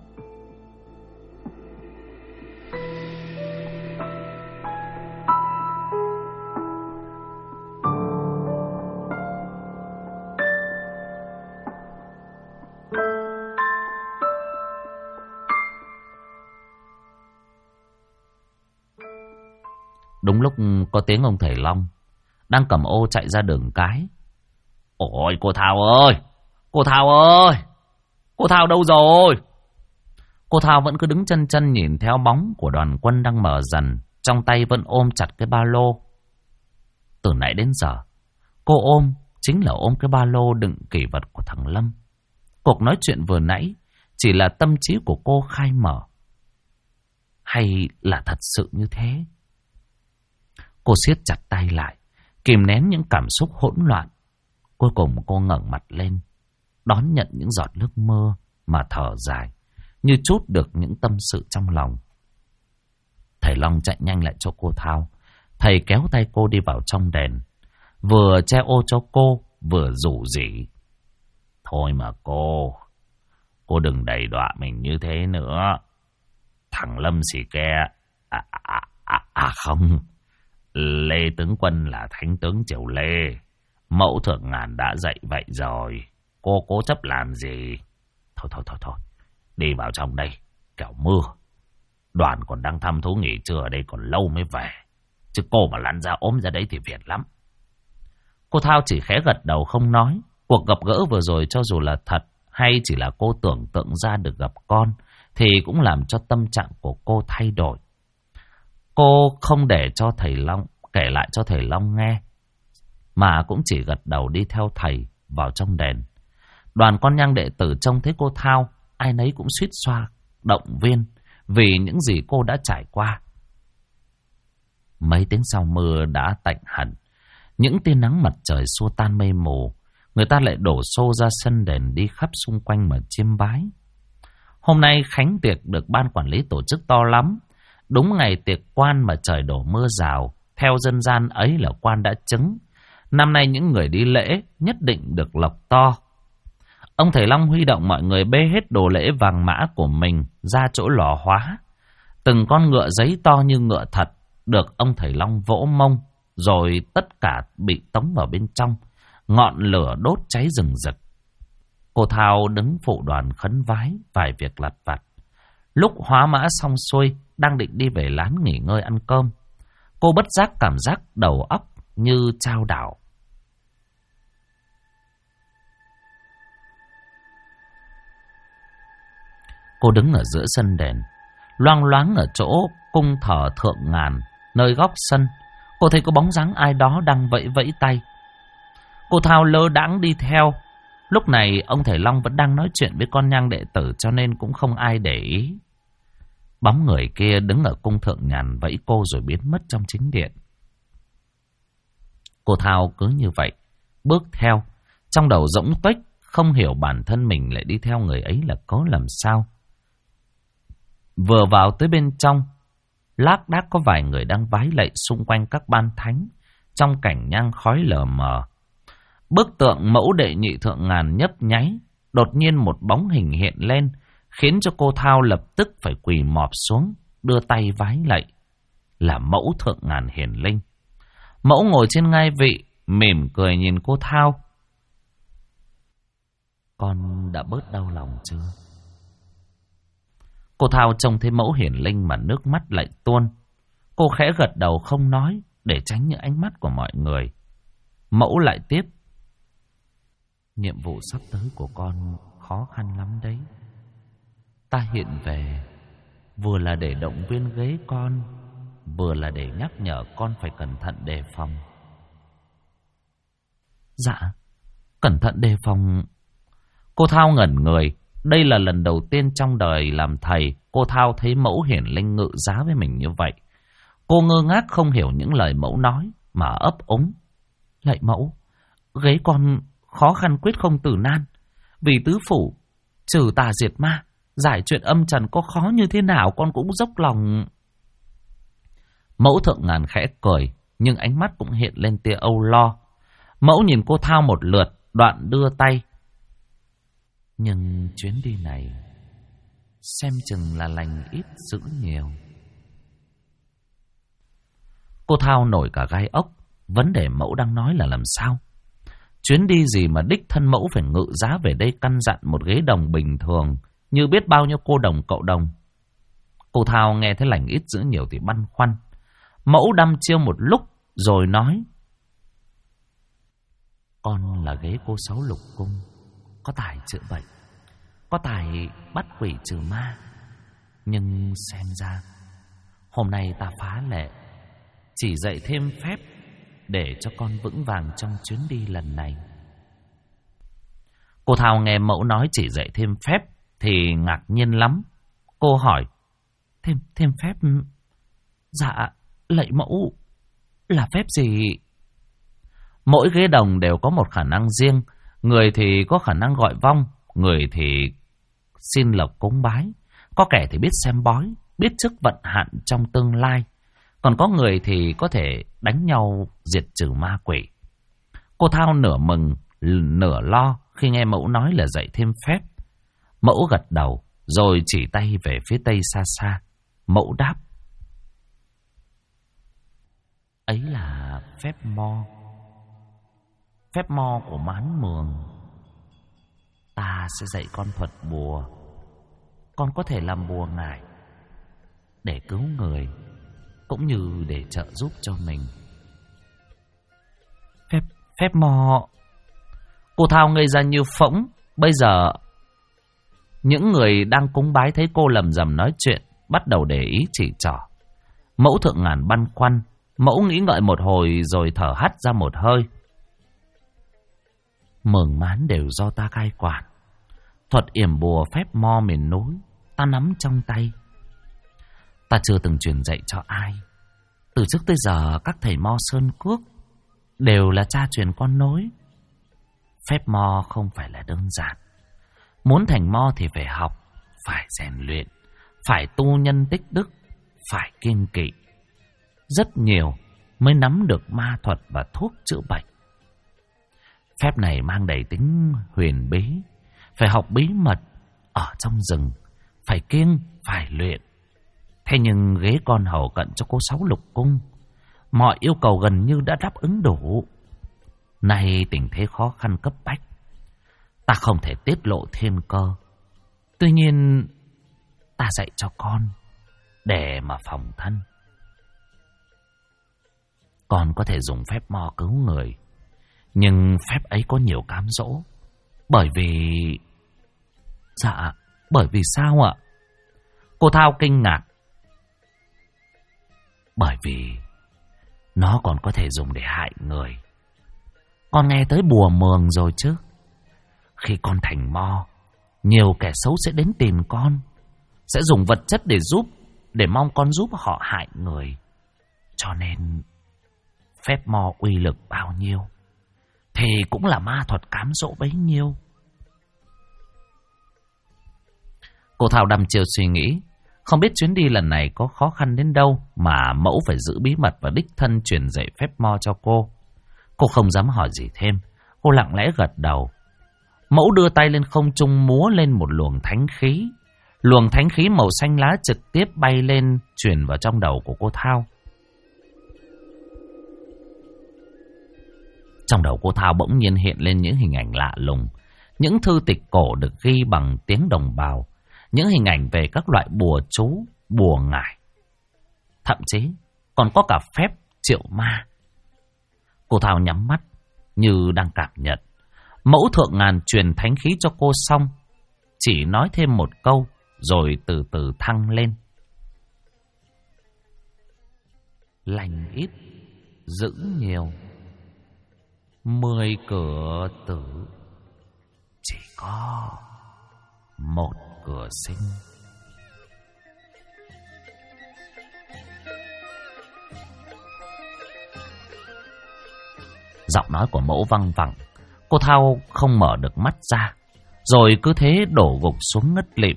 Đúng lúc có tiếng ông thầy Long đang cầm ô chạy ra đường cái. Ôi cô Thao ơi! Cô Thao ơi! Cô Thao đâu rồi? Cô Thao vẫn cứ đứng chân chân nhìn theo bóng của đoàn quân đang mờ dần, trong tay vẫn ôm chặt cái ba lô. Từ nãy đến giờ, cô ôm chính là ôm cái ba lô đựng kỷ vật của thằng Lâm. Cuộc nói chuyện vừa nãy chỉ là tâm trí của cô khai mở, hay là thật sự như thế? Cô siết chặt tay lại, kìm nén những cảm xúc hỗn loạn. Cuối cùng cô ngẩng mặt lên, đón nhận những giọt nước mưa mà thở dài, như trút được những tâm sự trong lòng. Thầy Long chạy nhanh lại cho cô Thao. Thầy kéo tay cô đi vào trong đền, vừa che ô cho cô, vừa rủ rỉ. Thôi mà cô đừng đầy đọa mình như thế nữa. Thằng Lâm xì ke, không, Lê tướng quân là thánh tướng Triều Lê. Mẫu Thượng Ngàn đã dạy vậy rồi, cô cố chấp làm gì? Thôi. Đi vào trong đây, kẻo mưa. Đoàn còn đang thăm thú nghỉ trưa ở đây còn lâu mới về. Chứ cô mà lăn ra ốm ra đấy thì phiền lắm. Cô Thao chỉ khẽ gật đầu không nói. Cuộc gặp gỡ vừa rồi cho dù là thật hay chỉ là cô tưởng tượng ra được gặp con thì cũng làm cho tâm trạng của cô thay đổi. Cô không để cho thầy Long kể lại cho thầy Long nghe, mà cũng chỉ gật đầu đi theo thầy vào trong đền. Đoàn con nhang đệ tử trông thấy cô Thao, ai nấy cũng suýt xoa động viên vì những gì cô đã trải qua. Mấy tiếng sau mưa đã tạnh hẳn, những tia nắng mặt trời xua tan mây mù, người ta lại đổ xô ra sân đền đi khắp xung quanh mà chiêm bái. Hôm nay khánh tiệc được ban quản lý tổ chức to lắm. Đúng ngày tiệc quan mà trời đổ mưa rào, theo dân gian ấy là quan đã chứng. Năm nay những người đi lễ nhất định được lộc to. Ông thầy Long huy động mọi người bê hết đồ lễ vàng mã của mình ra chỗ lò hóa. Từng con ngựa giấy to như ngựa thật được ông thầy Long vỗ mông, rồi tất cả bị tống vào bên trong. Ngọn lửa đốt cháy rừng rực. Cô Thao đứng phụ đoàn khấn vái vài việc lặt vặt. Lúc hóa mã xong xuôi, đang định đi về lán nghỉ ngơi ăn cơm, cô bất giác cảm giác đầu óc như chao đảo. Cô đứng ở giữa sân đền, loang loáng ở chỗ cung thờ Thượng Ngàn, nơi góc sân. Cô thấy có bóng dáng ai đó đang vẫy vẫy tay. Cô Thao lơ đãng đi theo. Lúc này ông thầy Long vẫn đang nói chuyện với con nhang đệ tử, cho nên cũng không ai để ý. Bóng người kia đứng ở cung Thượng Ngàn vẫy cô rồi biến mất trong chính điện. Cô Thao cứ như vậy bước theo, trong đầu rỗng tuếch, không hiểu bản thân mình lại đi theo người ấy là có làm sao. Vừa vào tới bên trong, lác đác có vài người đang vái lạy xung quanh các ban thánh, trong cảnh nhang khói lờ mờ. Bức tượng mẫu đệ nhị Thượng Ngàn nhấp nháy, đột nhiên một bóng hình hiện lên, khiến cho cô Thao lập tức phải quỳ mọp xuống, đưa tay vái lạy. Là mẫu Thượng Ngàn hiển linh. Mẫu ngồi trên ngai vị, mỉm cười nhìn cô Thao. Con đã bớt đau lòng chưa? Cô Thao trông thấy mẫu hiển linh mà nước mắt lại tuôn. Cô khẽ gật đầu không nói để tránh những ánh mắt của mọi người. Mẫu lại tiếp. Nhiệm vụ sắp tới của con khó khăn lắm đấy. Ta hiện về vừa là để động viên ghế con, vừa là để nhắc nhở con phải cẩn thận đề phòng. Dạ, cẩn thận đề phòng. Cô Thao ngẩn người. Đây là lần đầu tiên trong đời làm thầy cô Thao thấy mẫu hiển linh ngự giá với mình như vậy. Cô ngơ ngác không hiểu những lời mẫu nói mà ấp úng. Lạy mẫu, ghế con khó khăn quyết không tử nan. Vì tứ phủ trừ tà diệt ma, giải chuyện âm trần có khó như thế nào con cũng dốc lòng. Mẫu Thượng Ngàn khẽ cười, nhưng ánh mắt cũng hiện lên tia âu lo. Mẫu nhìn cô Thao một lượt, đoạn đưa tay. Nhưng chuyến đi này xem chừng là lành ít dữ nhiều. Cô Thao nổi cả gai ốc. Vấn đề mẫu đang nói là làm sao? Chuyến đi gì mà đích thân mẫu phải ngự giá về đây căn dặn một ghế đồng bình thường như biết bao nhiêu cô đồng cậu đồng. Cô Thao nghe thấy lành ít dữ nhiều thì băn khoăn. Mẫu đăm chiêu một lúc rồi nói. Con là ghế cô Sáu Lục Cung, có tài chữa bệnh, có tài bắt quỷ trừ ma. Nhưng xem ra hôm nay ta phá lệ, chỉ dạy thêm phép để cho con vững vàng trong chuyến đi lần này. Cô Thao nghe mẫu nói chỉ dạy thêm phép thì ngạc nhiên lắm. Cô hỏi. Thêm phép? Dạ, lạy mẫu, là phép gì? Mỗi ghế đồng đều có một khả năng riêng. Người thì có khả năng gọi vong, người thì xin lộc cúng bái, có kẻ thì biết xem bói, biết trước vận hạn trong tương lai, còn có người thì có thể đánh nhau diệt trừ ma quỷ. Cô Thao nửa mừng nửa lo khi nghe mẫu nói là dạy thêm phép. Mẫu gật đầu rồi chỉ tay về phía tây xa xa. Mẫu đáp. Ấy là phép mo. Phép mo của Mán Mường. Ta Ta sẽ dạy con thuật bùa. Con có thể làm bùa ngải để cứu người, cũng như để trợ giúp cho mình. Phép mò. Cô Thao ngây ra như phỗng. Bây giờ những người đang cúng bái thấy cô lầm rầm nói chuyện, bắt đầu để ý chỉ trỏ. Mẫu Thượng Ngàn băn khoăn. Mẫu nghĩ ngợi một hồi rồi thở hắt ra một hơi. Mường mán đều do ta cai quản. Thuật yểm bùa phép mo miền núi ta nắm trong tay. Ta chưa từng truyền dạy cho ai. Từ trước tới giờ các thầy mo sơn cước đều là cha truyền con nối. Phép mo không phải là đơn giản. Muốn thành mo thì phải học, phải rèn luyện, phải tu nhân tích đức, phải kiêng kỵ. Rất nhiều mới nắm được ma thuật và thuốc chữa bệnh. Phép này mang đầy tính huyền bí, phải học bí mật ở trong rừng, phải kiêng, phải luyện. Thế nhưng ghế con hầu cận cho cô Sáu Lục Cung, mọi yêu cầu gần như đã đáp ứng đủ. Nay tình thế khó khăn cấp bách, ta không thể tiết lộ thiên cơ. Tuy nhiên ta dạy cho con để mà phòng thân. Con có thể dùng phép mo cứu người, nhưng phép ấy có nhiều cám dỗ. Bởi vì... Dạ, bởi vì sao ạ? Cô Thao kinh ngạc. Bởi vì nó còn có thể dùng để hại người. Con nghe tới bùa mường rồi chứ? Khi con thành mo, nhiều kẻ xấu sẽ đến tìm con, sẽ dùng vật chất để giúp, để mong con giúp họ hại người. Cho nên phép mo uy lực bao nhiêu thì cũng là ma thuật cám dỗ bấy nhiêu. Cô Thảo đăm chiều suy nghĩ. Không biết chuyến đi lần này có khó khăn đến đâu mà mẫu phải giữ bí mật và đích thân truyền dạy phép mo cho cô. Cô không dám hỏi gì thêm. Cô lặng lẽ gật đầu. Mẫu đưa tay lên không trung múa lên một luồng thánh khí. Luồng thánh khí màu xanh lá trực tiếp bay lên truyền vào trong đầu của cô Thao. Trong đầu cô Thao bỗng nhiên hiện lên những hình ảnh lạ lùng. Những thư tịch cổ được ghi bằng tiếng đồng bào. Những hình ảnh về các loại bùa chú, bùa ngải. Thậm chí còn có cả phép triệu ma. Cô Thao nhắm mắt như đang cảm nhận. Mẫu Thượng Ngàn truyền thánh khí cho cô xong, chỉ nói thêm một câu rồi từ từ thăng lên. Lành ít, giữ nhiều. 10 cửa tử, chỉ có 1 cửa sinh. Giọng nói của mẫu văng vẳng. Cô Thao không mở được mắt ra, rồi cứ thế đổ gục xuống ngất lịm.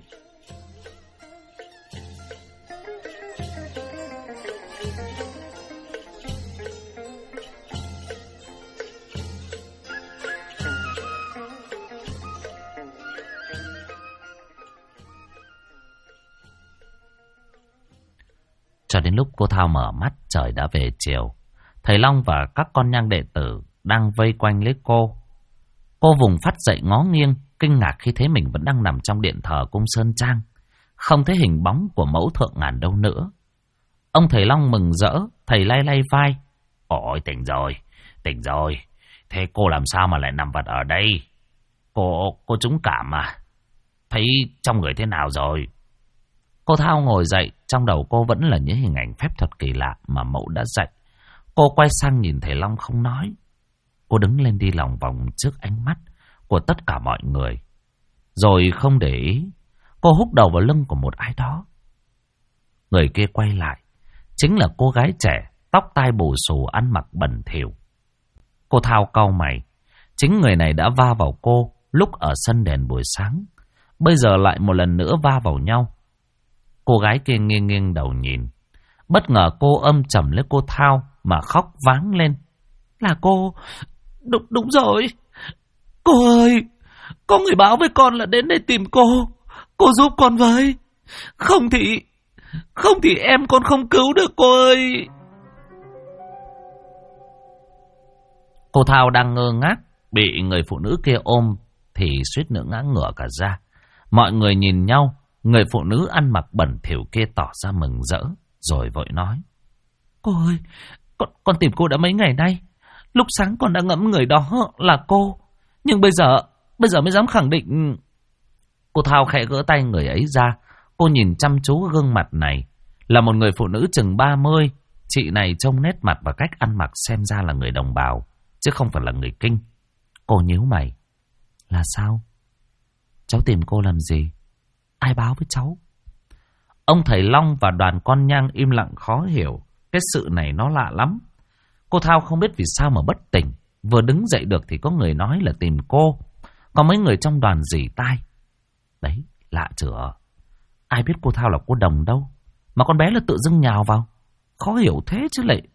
Cho đến lúc cô Thao mở mắt, trời đã về chiều. Thầy Long và các con nhang đệ tử đang vây quanh lấy cô. Cô vùng phát dậy ngó nghiêng, kinh ngạc khi thấy mình vẫn đang nằm trong điện thờ cung Sơn Trang. Không thấy hình bóng của mẫu Thượng Ngàn đâu nữa. Ông thầy Long mừng rỡ, thầy lay lay vai. Ôi, tỉnh rồi. Thế cô làm sao mà lại nằm vật ở đây? Cô trúng cảm à? Thấy trong người thế nào rồi? Cô Thao ngồi dậy, trong đầu cô vẫn là những hình ảnh phép thuật kỳ lạ mà mẫu đã dạy. Cô quay sang nhìn thầy Long không nói. Cô đứng lên đi lòng vòng trước ánh mắt của tất cả mọi người. Rồi không để ý, cô húc đầu vào lưng của một ai đó. Người kia quay lại, chính là cô gái trẻ, tóc tai bù xù, ăn mặc bẩn thỉu. Cô Thao cau mày. Chính người này đã va vào cô lúc ở sân đèn buổi sáng, bây giờ lại một lần nữa va vào nhau. Cô gái kia nghiêng nghiêng đầu nhìn. Bất ngờ cô âm trầm lấy cô Thao mà khóc váng lên. Là cô... Đúng rồi. Cô ơi, có người báo với con là đến đây tìm cô. Cô giúp con với. Không thì em con không cứu được cô ơi. Cô Thao đang ngơ ngác, bị người phụ nữ kia ôm thì suýt nữa ngã ngửa cả ra. Mọi người nhìn nhau, người phụ nữ ăn mặc bẩn thỉu kia tỏ ra mừng rỡ, rồi vội nói. Cô ơi, con tìm cô đã mấy ngày nay. Lúc sáng con đã ngẫm người đó là cô, nhưng bây giờ mới dám khẳng định. Cô Thao khẽ gỡ tay người ấy ra. Cô nhìn chăm chú gương mặt này. Là một người phụ nữ chừng 30. Chị này trông nét mặt và cách ăn mặc xem ra là người đồng bào, chứ không phải là người Kinh. Cô nhíu mày. Là sao? Cháu tìm cô làm gì? Ai báo với cháu? Ông thầy Long và đoàn con nhang im lặng khó hiểu. Cái sự này nó lạ lắm. Cô Thao không biết vì sao mà bất tỉnh. Vừa đứng dậy được thì có người nói là tìm cô. Có mấy người trong đoàn rỉ tai. Đấy, lạ chửa. Ai biết cô Thao là cô Đồng đâu, mà con bé là tự dưng nhào vào. Khó hiểu thế chứ lệ.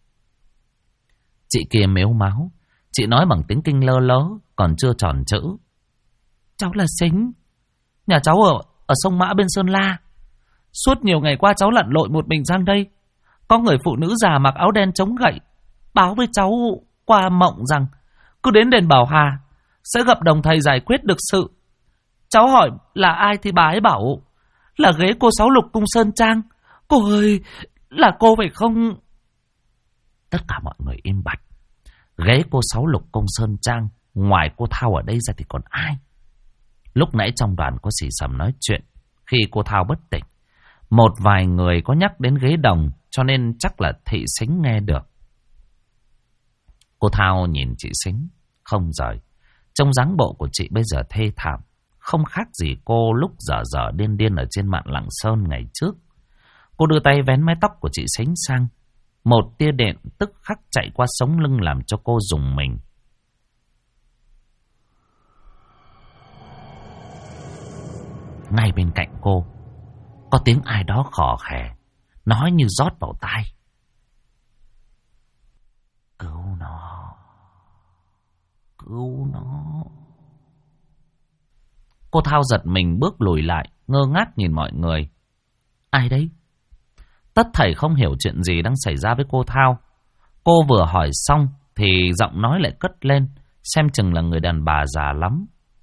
Chị kia mếu máo. Chị nói bằng tiếng Kinh lơ lớ, còn chưa tròn chữ. Cháu là Sính. Nhà cháu ở sông Mã bên Sơn La. Suốt nhiều ngày qua cháu lặn lội một mình sang đây. Có người phụ nữ già mặc áo đen chống gậy báo với cháu qua mộng rằng cứ đến đền Bảo Hà sẽ gặp đồng thầy giải quyết được sự. Cháu hỏi là ai thì bà ấy bảo là ghế cô Sáu Lục cung Sơn Trang. Cô ơi, là cô phải không? Tất cả mọi người im bặt. Ghế cô Sáu Lục cung Sơn Trang, ngoài cô Thao ở đây ra thì còn ai? Lúc nãy trong đoàn có xì xầm nói chuyện. Khi cô Thao bất tỉnh, một vài người có nhắc đến ghế đồng, cho nên chắc là thị Sính nghe được. Cô Thao nhìn chị Sính không rời. Trông dáng bộ của chị bây giờ thê thảm, không khác gì cô lúc dở điên điên ở trên mạn Lạng Sơn ngày trước. Cô đưa tay vén mái tóc của chị Sính sang. Một tia điện tức khắc chạy qua sống lưng làm cho cô rùng mình. Ngay bên cạnh cô có tiếng ai đó khò khè, nói như rót vào tai. Cứu nó, cứu nó. Cô Thao giật mình bước lùi lại, ngơ ngác nhìn mọi người. Ai đấy? Tất thảy không hiểu chuyện gì đang xảy ra với cô Thao. Cô vừa hỏi xong thì giọng nói lại cất lên, xem chừng là người đàn bà già lắm.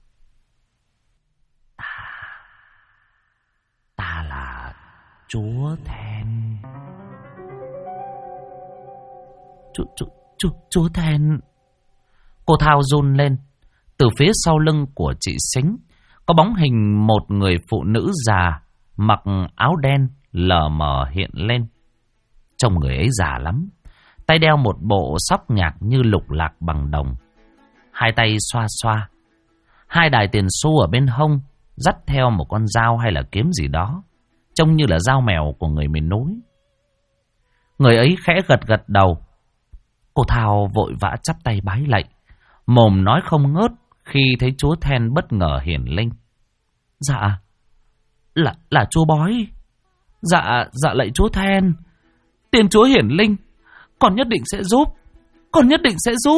Ta là Chúa Then. Chúa Then. Cô Thao run lên. Từ phía sau lưng của chị Sính có bóng hình một người phụ nữ già mặc áo đen lờ mờ hiện lên. Trông người ấy già lắm. Tay đeo một bộ sóc nhạc như lục lạc bằng đồng. Hai tay xoa xoa. Hai đài tiền xu ở bên hông dắt theo một con dao hay là kiếm gì đó, trông như là dao mèo của người miền núi. Người ấy khẽ gật đầu. Cô Thao vội vã chắp tay bái lạy, mồm nói không ngớt khi thấy chúa Then bất ngờ hiển linh. Dạ, là chúa bói. Dạ lạy chúa Then. Tiên chúa hiển linh, con nhất định sẽ giúp. Con nhất định sẽ giúp.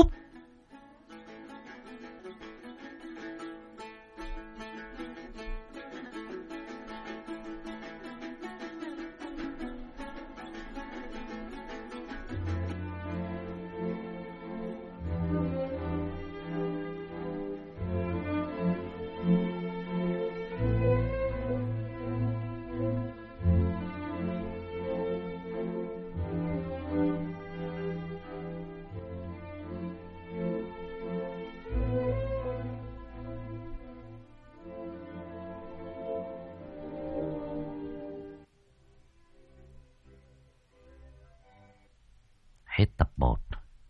Hết tập 1.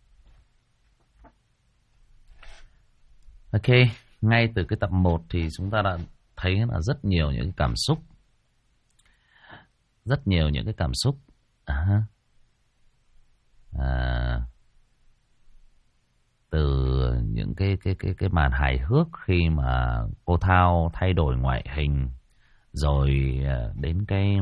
Ok, ngay từ cái tập 1 thì chúng ta đã thấy là rất nhiều những cái cảm xúc. Rất nhiều những cái cảm xúc. Từ những cái màn hài hước khi mà cô Thao thay đổi ngoại hình, rồi đến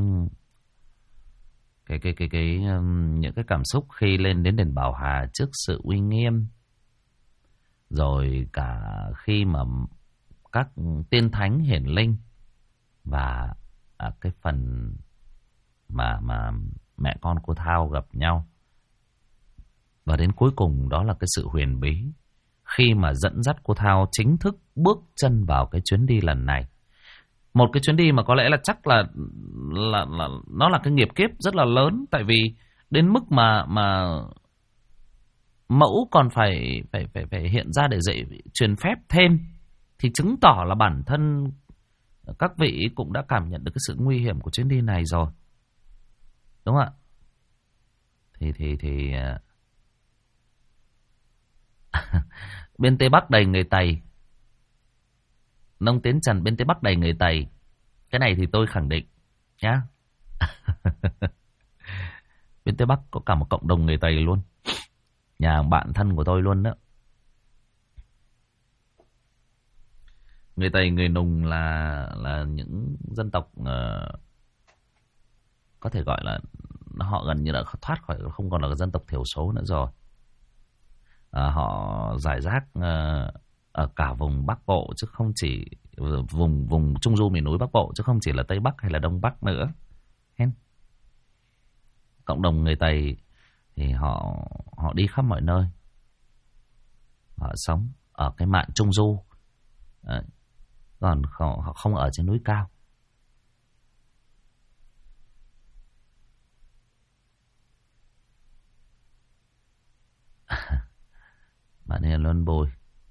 những cái cảm xúc khi lên đến đền Bảo Hà trước sự uy nghiêm, rồi cả khi mà các tiên thánh hiển linh, và cái phần mà mẹ con cô Thao gặp nhau, và đến cuối cùng đó là cái sự huyền bí khi mà dẫn dắt cô Thao chính thức bước chân vào cái chuyến đi lần này. Một cái chuyến đi mà có lẽ là chắc là nó là cái nghiệp kiếp rất là lớn, tại vì đến mức mà mẫu còn phải hiện ra để dạy truyền phép thêm, thì chứng tỏ là bản thân các vị cũng đã cảm nhận được cái sự nguy hiểm của chuyến đi này rồi, đúng không ạ? Thì bên Tây Bắc đầy người Tày, Nông Tiến Trần bên Tây Bắc đầy người Tày, cái này thì tôi khẳng định nhá. Bên Tây Bắc có cả một cộng đồng người Tày luôn, nhà bạn thân của tôi luôn đó. Người Tày, người Nùng là những dân tộc có thể gọi là họ gần như đã thoát khỏi, không còn là dân tộc thiểu số nữa rồi. Họ rải rác ở cả vùng Bắc Bộ, chứ không chỉ vùng Trung Du miền núi Bắc Bộ, chứ không chỉ là Tây Bắc hay là Đông Bắc nữa. Cộng đồng người Tày thì họ đi khắp mọi nơi, họ sống ở cái mạn Trung Du, còn họ không ở trên núi cao. Bạn Hiền Luân Bùi.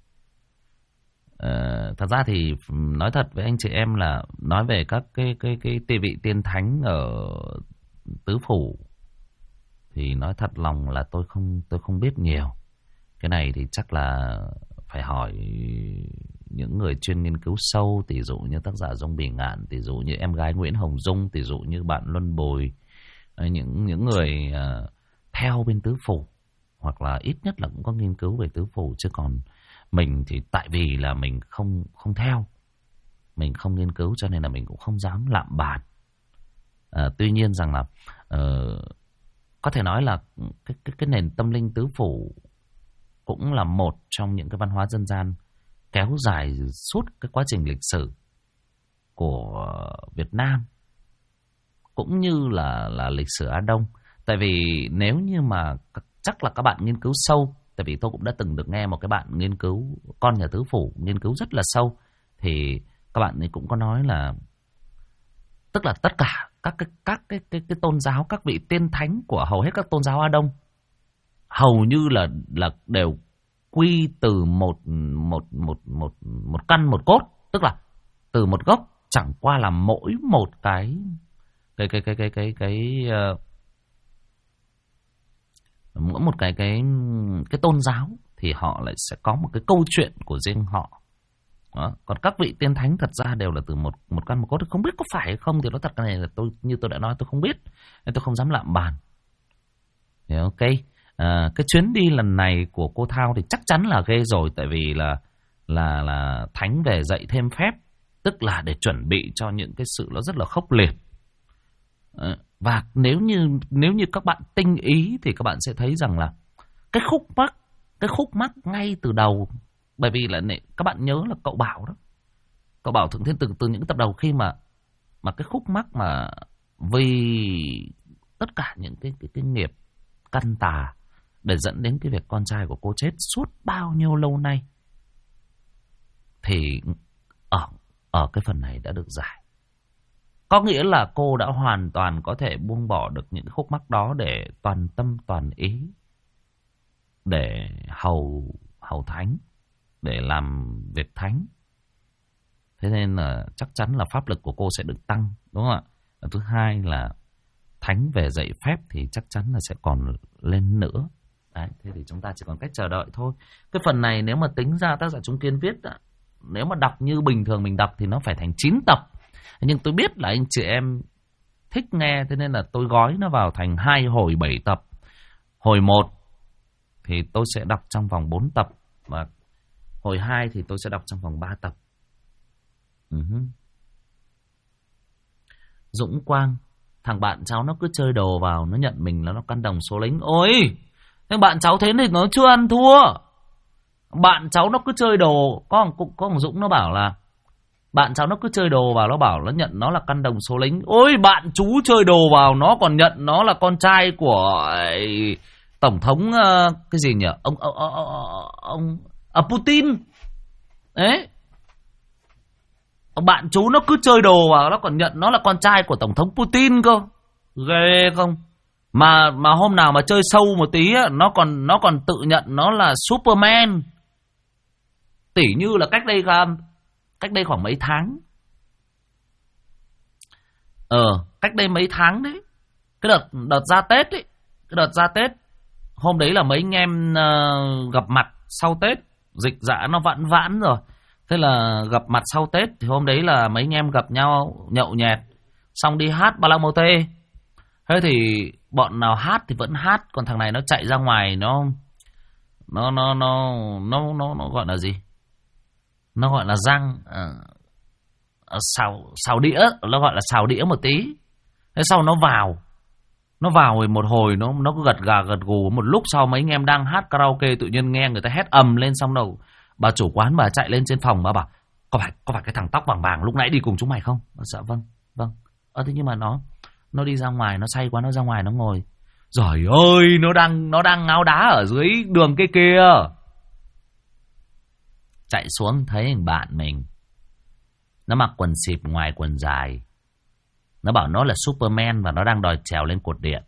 Thật ra thì nói thật với anh chị em là nói về các cái vị tiên thánh ở tứ phủ thì nói thật lòng là tôi không biết nhiều. Cái này thì chắc là phải hỏi những người chuyên nghiên cứu sâu, tỷ dụ như tác giả Dung Bỉ Ngạn, tỷ dụ như em gái Nguyễn Hồng Dung, tỷ dụ như bạn Luân Bùi, những người theo bên tứ phủ, hoặc là ít nhất là cũng có nghiên cứu về tứ phủ. Chứ còn mình thì tại vì là mình không theo, mình không nghiên cứu, cho nên là mình cũng không dám lạm bàn. Tuy nhiên rằng là có thể nói là cái nền tâm linh tứ phủ cũng là một trong những cái văn hóa dân gian kéo dài suốt cái quá trình lịch sử của Việt Nam, cũng như là lịch sử Á Đông. Tại vì nếu như mà chắc là các bạn nghiên cứu sâu, tại vì tôi cũng đã từng được nghe một cái bạn nghiên cứu, con nhà tứ phủ, nghiên cứu rất là sâu, thì các bạn ấy cũng có nói là tức là tất cả các cái tôn giáo, các vị tiên thánh của hầu hết các tôn giáo Á Đông hầu như là đều quy từ một căn một cốt, tức là từ một gốc, chẳng qua là mỗi một cái mỗi một cái tôn giáo thì họ lại sẽ có một cái câu chuyện của riêng họ. Đó. Còn các vị tiên thánh thật ra đều là từ một căn một cốt. Không biết có phải hay không thì nói thật, cái này là như tôi đã nói, tôi không biết nên tôi không dám lạm bàn. Ok. Cái chuyến đi lần này của cô Thao thì chắc chắn là ghê rồi, tại vì là thánh về dạy thêm phép, tức là để chuẩn bị cho những cái sự nó rất là khốc liệt. Và nếu như các bạn tinh ý thì các bạn sẽ thấy rằng là cái khúc mắc ngay từ đầu, bởi vì là các bạn nhớ là cậu Bảo đó, cậu Bảo Thượng Thiên từ những tập đầu, khi mà cái khúc mắc mà vì tất cả những cái nghiệp căn tà để dẫn đến cái việc con trai của cô chết suốt bao nhiêu lâu nay, thì ở cái phần này đã được giải. Có nghĩa là cô đã hoàn toàn có thể buông bỏ được những khúc mắc đó để toàn tâm toàn ý để hầu thánh, để làm việc thánh. Thế nên là chắc chắn là pháp lực của cô sẽ được tăng, đúng không ạ? Thứ hai là thánh về dạy phép thì chắc chắn là sẽ còn lên nữa. Đấy, thế thì chúng ta chỉ còn cách chờ đợi thôi. Cái phần này nếu mà tính ra tác giả Trung Kiên viết, nếu mà đọc như bình thường mình đọc thì nó phải thành 9 tập. Nhưng tôi biết là anh chị em thích nghe, thế nên là tôi gói nó vào thành 2 hồi 7 tập. Hồi 1 thì tôi sẽ đọc trong vòng 4 tập, và hồi 2 thì tôi sẽ đọc trong vòng 3 tập. Dũng Quang, thằng bạn cháu nó cứ chơi đồ vào, nó nhận mình là nó căn đồng số lính. Ôi, thế bạn cháu thế thì nó chưa ăn thua. Bạn cháu nó cứ chơi đồ, có thằng Dũng nó bảo là bạn cháu nó cứ chơi đồ vào, nó bảo nó nhận nó là căn đồng số lính. Ôi, bạn chú chơi đồ vào, nó còn nhận nó là con trai của tổng thống cái gì nhỉ, ông Putin. Đấy, Bạn chú nó cứ chơi đồ vào, nó còn nhận nó là con trai của Tổng thống Putin cơ. Ghê không? Mà hôm nào mà chơi sâu một tí á, nó còn tự nhận nó là Superman. Tỉ như là cách đây khoảng mấy tháng. Cách đây mấy tháng đấy. Cái đợt ra Tết ấy, cái đợt ra Tết, hôm đấy là mấy anh em gặp mặt sau Tết, dịch dã nó vãn vãn rồi. Thế là gặp mặt sau Tết thì hôm đấy là mấy anh em gặp nhau nhậu nhẹt, xong đi hát Ba La Mô Tê. Thế thì bọn nào hát thì vẫn hát, còn thằng này nó chạy ra ngoài nó gọi là gì? Nó gọi là răng xào đĩa, nó gọi là xào đĩa một tí. Thế sau nó vào rồi một hồi nó cứ gật gà gật gù. Một lúc sau mấy anh em đang hát karaoke tự nhiên nghe người ta hét ầm lên, xong đầu bà chủ quán bà chạy lên trên phòng, bà bảo có phải cái thằng tóc vàng vàng lúc nãy đi cùng chúng mày không? Dạ vâng. Thế nhưng mà nó đi ra ngoài, nó say quá, nó ra ngoài nó ngồi. Giời ơi, nó đang ngáo đá ở dưới đường kia. Chạy xuống thấy thằng bạn mình, nó mặc quần xịp ngoài quần dài. Nó bảo nó là Superman và nó đang đòi trèo lên cột điện.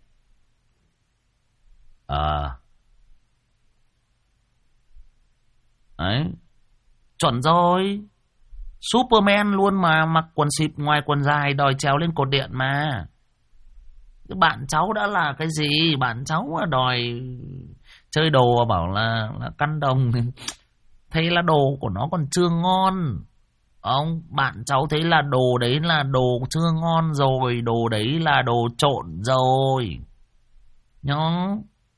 Đấy, chuẩn rồi. Superman luôn mà, mặc quần xịp ngoài quần dài đòi trèo lên cột điện mà. Cái bạn cháu đã là cái gì? Bạn cháu đòi chơi đồ bảo là căn đồng. Thấy là đồ của nó còn chưa ngon. Ông, bạn cháu thấy là đồ đấy là đồ chưa ngon rồi. Đồ đấy là đồ trộn rồi. Nhớ.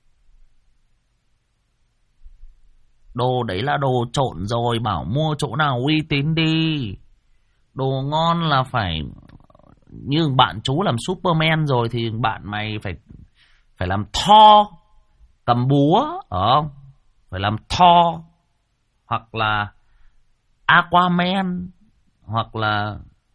Đồ đấy là đồ trộn rồi. Bảo mua chỗ nào uy tín đi. Đồ ngon là phải... Như bạn chú làm Superman rồi thì bạn mày phải làm Thor, cầm búa, không? Phải làm Thor, hoặc là Aquaman, hoặc là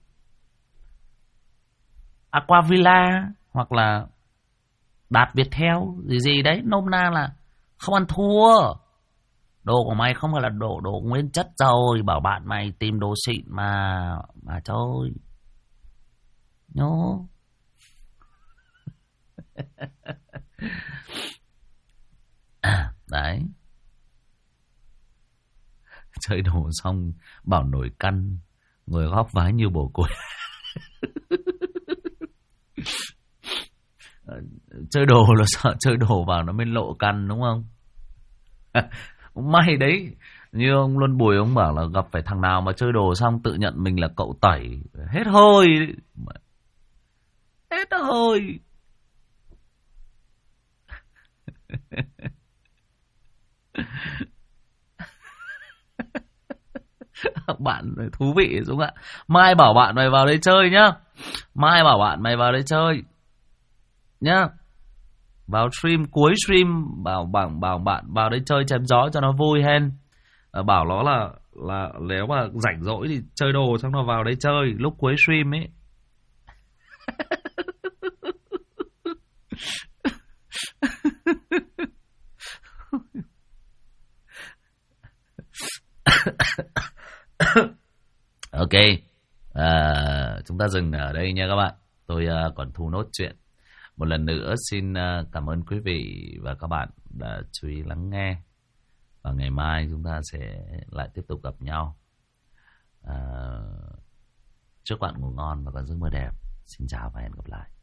Aquavilla, hoặc là Đạt Viettel, gì đấy. Nôm na là không ăn thua. Đồ của mày không phải là đồ nguyên chất rồi. Bảo bạn mày tìm đồ xịn mà chơi. Nhố. Đấy. Chơi đồ xong bảo nổi căn, người góp vái như bồ củi. Chơi đồ là sợ chơi đồ vào nó mới lộ căn, đúng không? May đấy. Như ông Luân Bùi ông bảo là gặp phải thằng nào mà chơi đồ xong tự nhận mình là cậu tẩy, hết hơi. Hết hơi. Bạn thú vị Dũng ạ. Mai bảo bạn mày vào đây chơi nhá. Mai bảo bạn mày vào đây chơi nhá. Vào stream, cuối stream bảo bạn vào đây chơi chém gió cho nó vui hen. Bảo nó là nếu mà rảnh rỗi thì chơi đồ xong nó vào đây chơi lúc cuối stream ấy. Ok, chúng ta dừng ở đây nha các bạn. Tôi còn thu nốt chuyện. Một lần nữa xin cảm ơn quý vị và các bạn đã chú ý lắng nghe. Và ngày mai chúng ta sẽ lại tiếp tục gặp nhau. Chúc bạn ngủ ngon và có giấc mơ đẹp. Xin chào và hẹn gặp lại.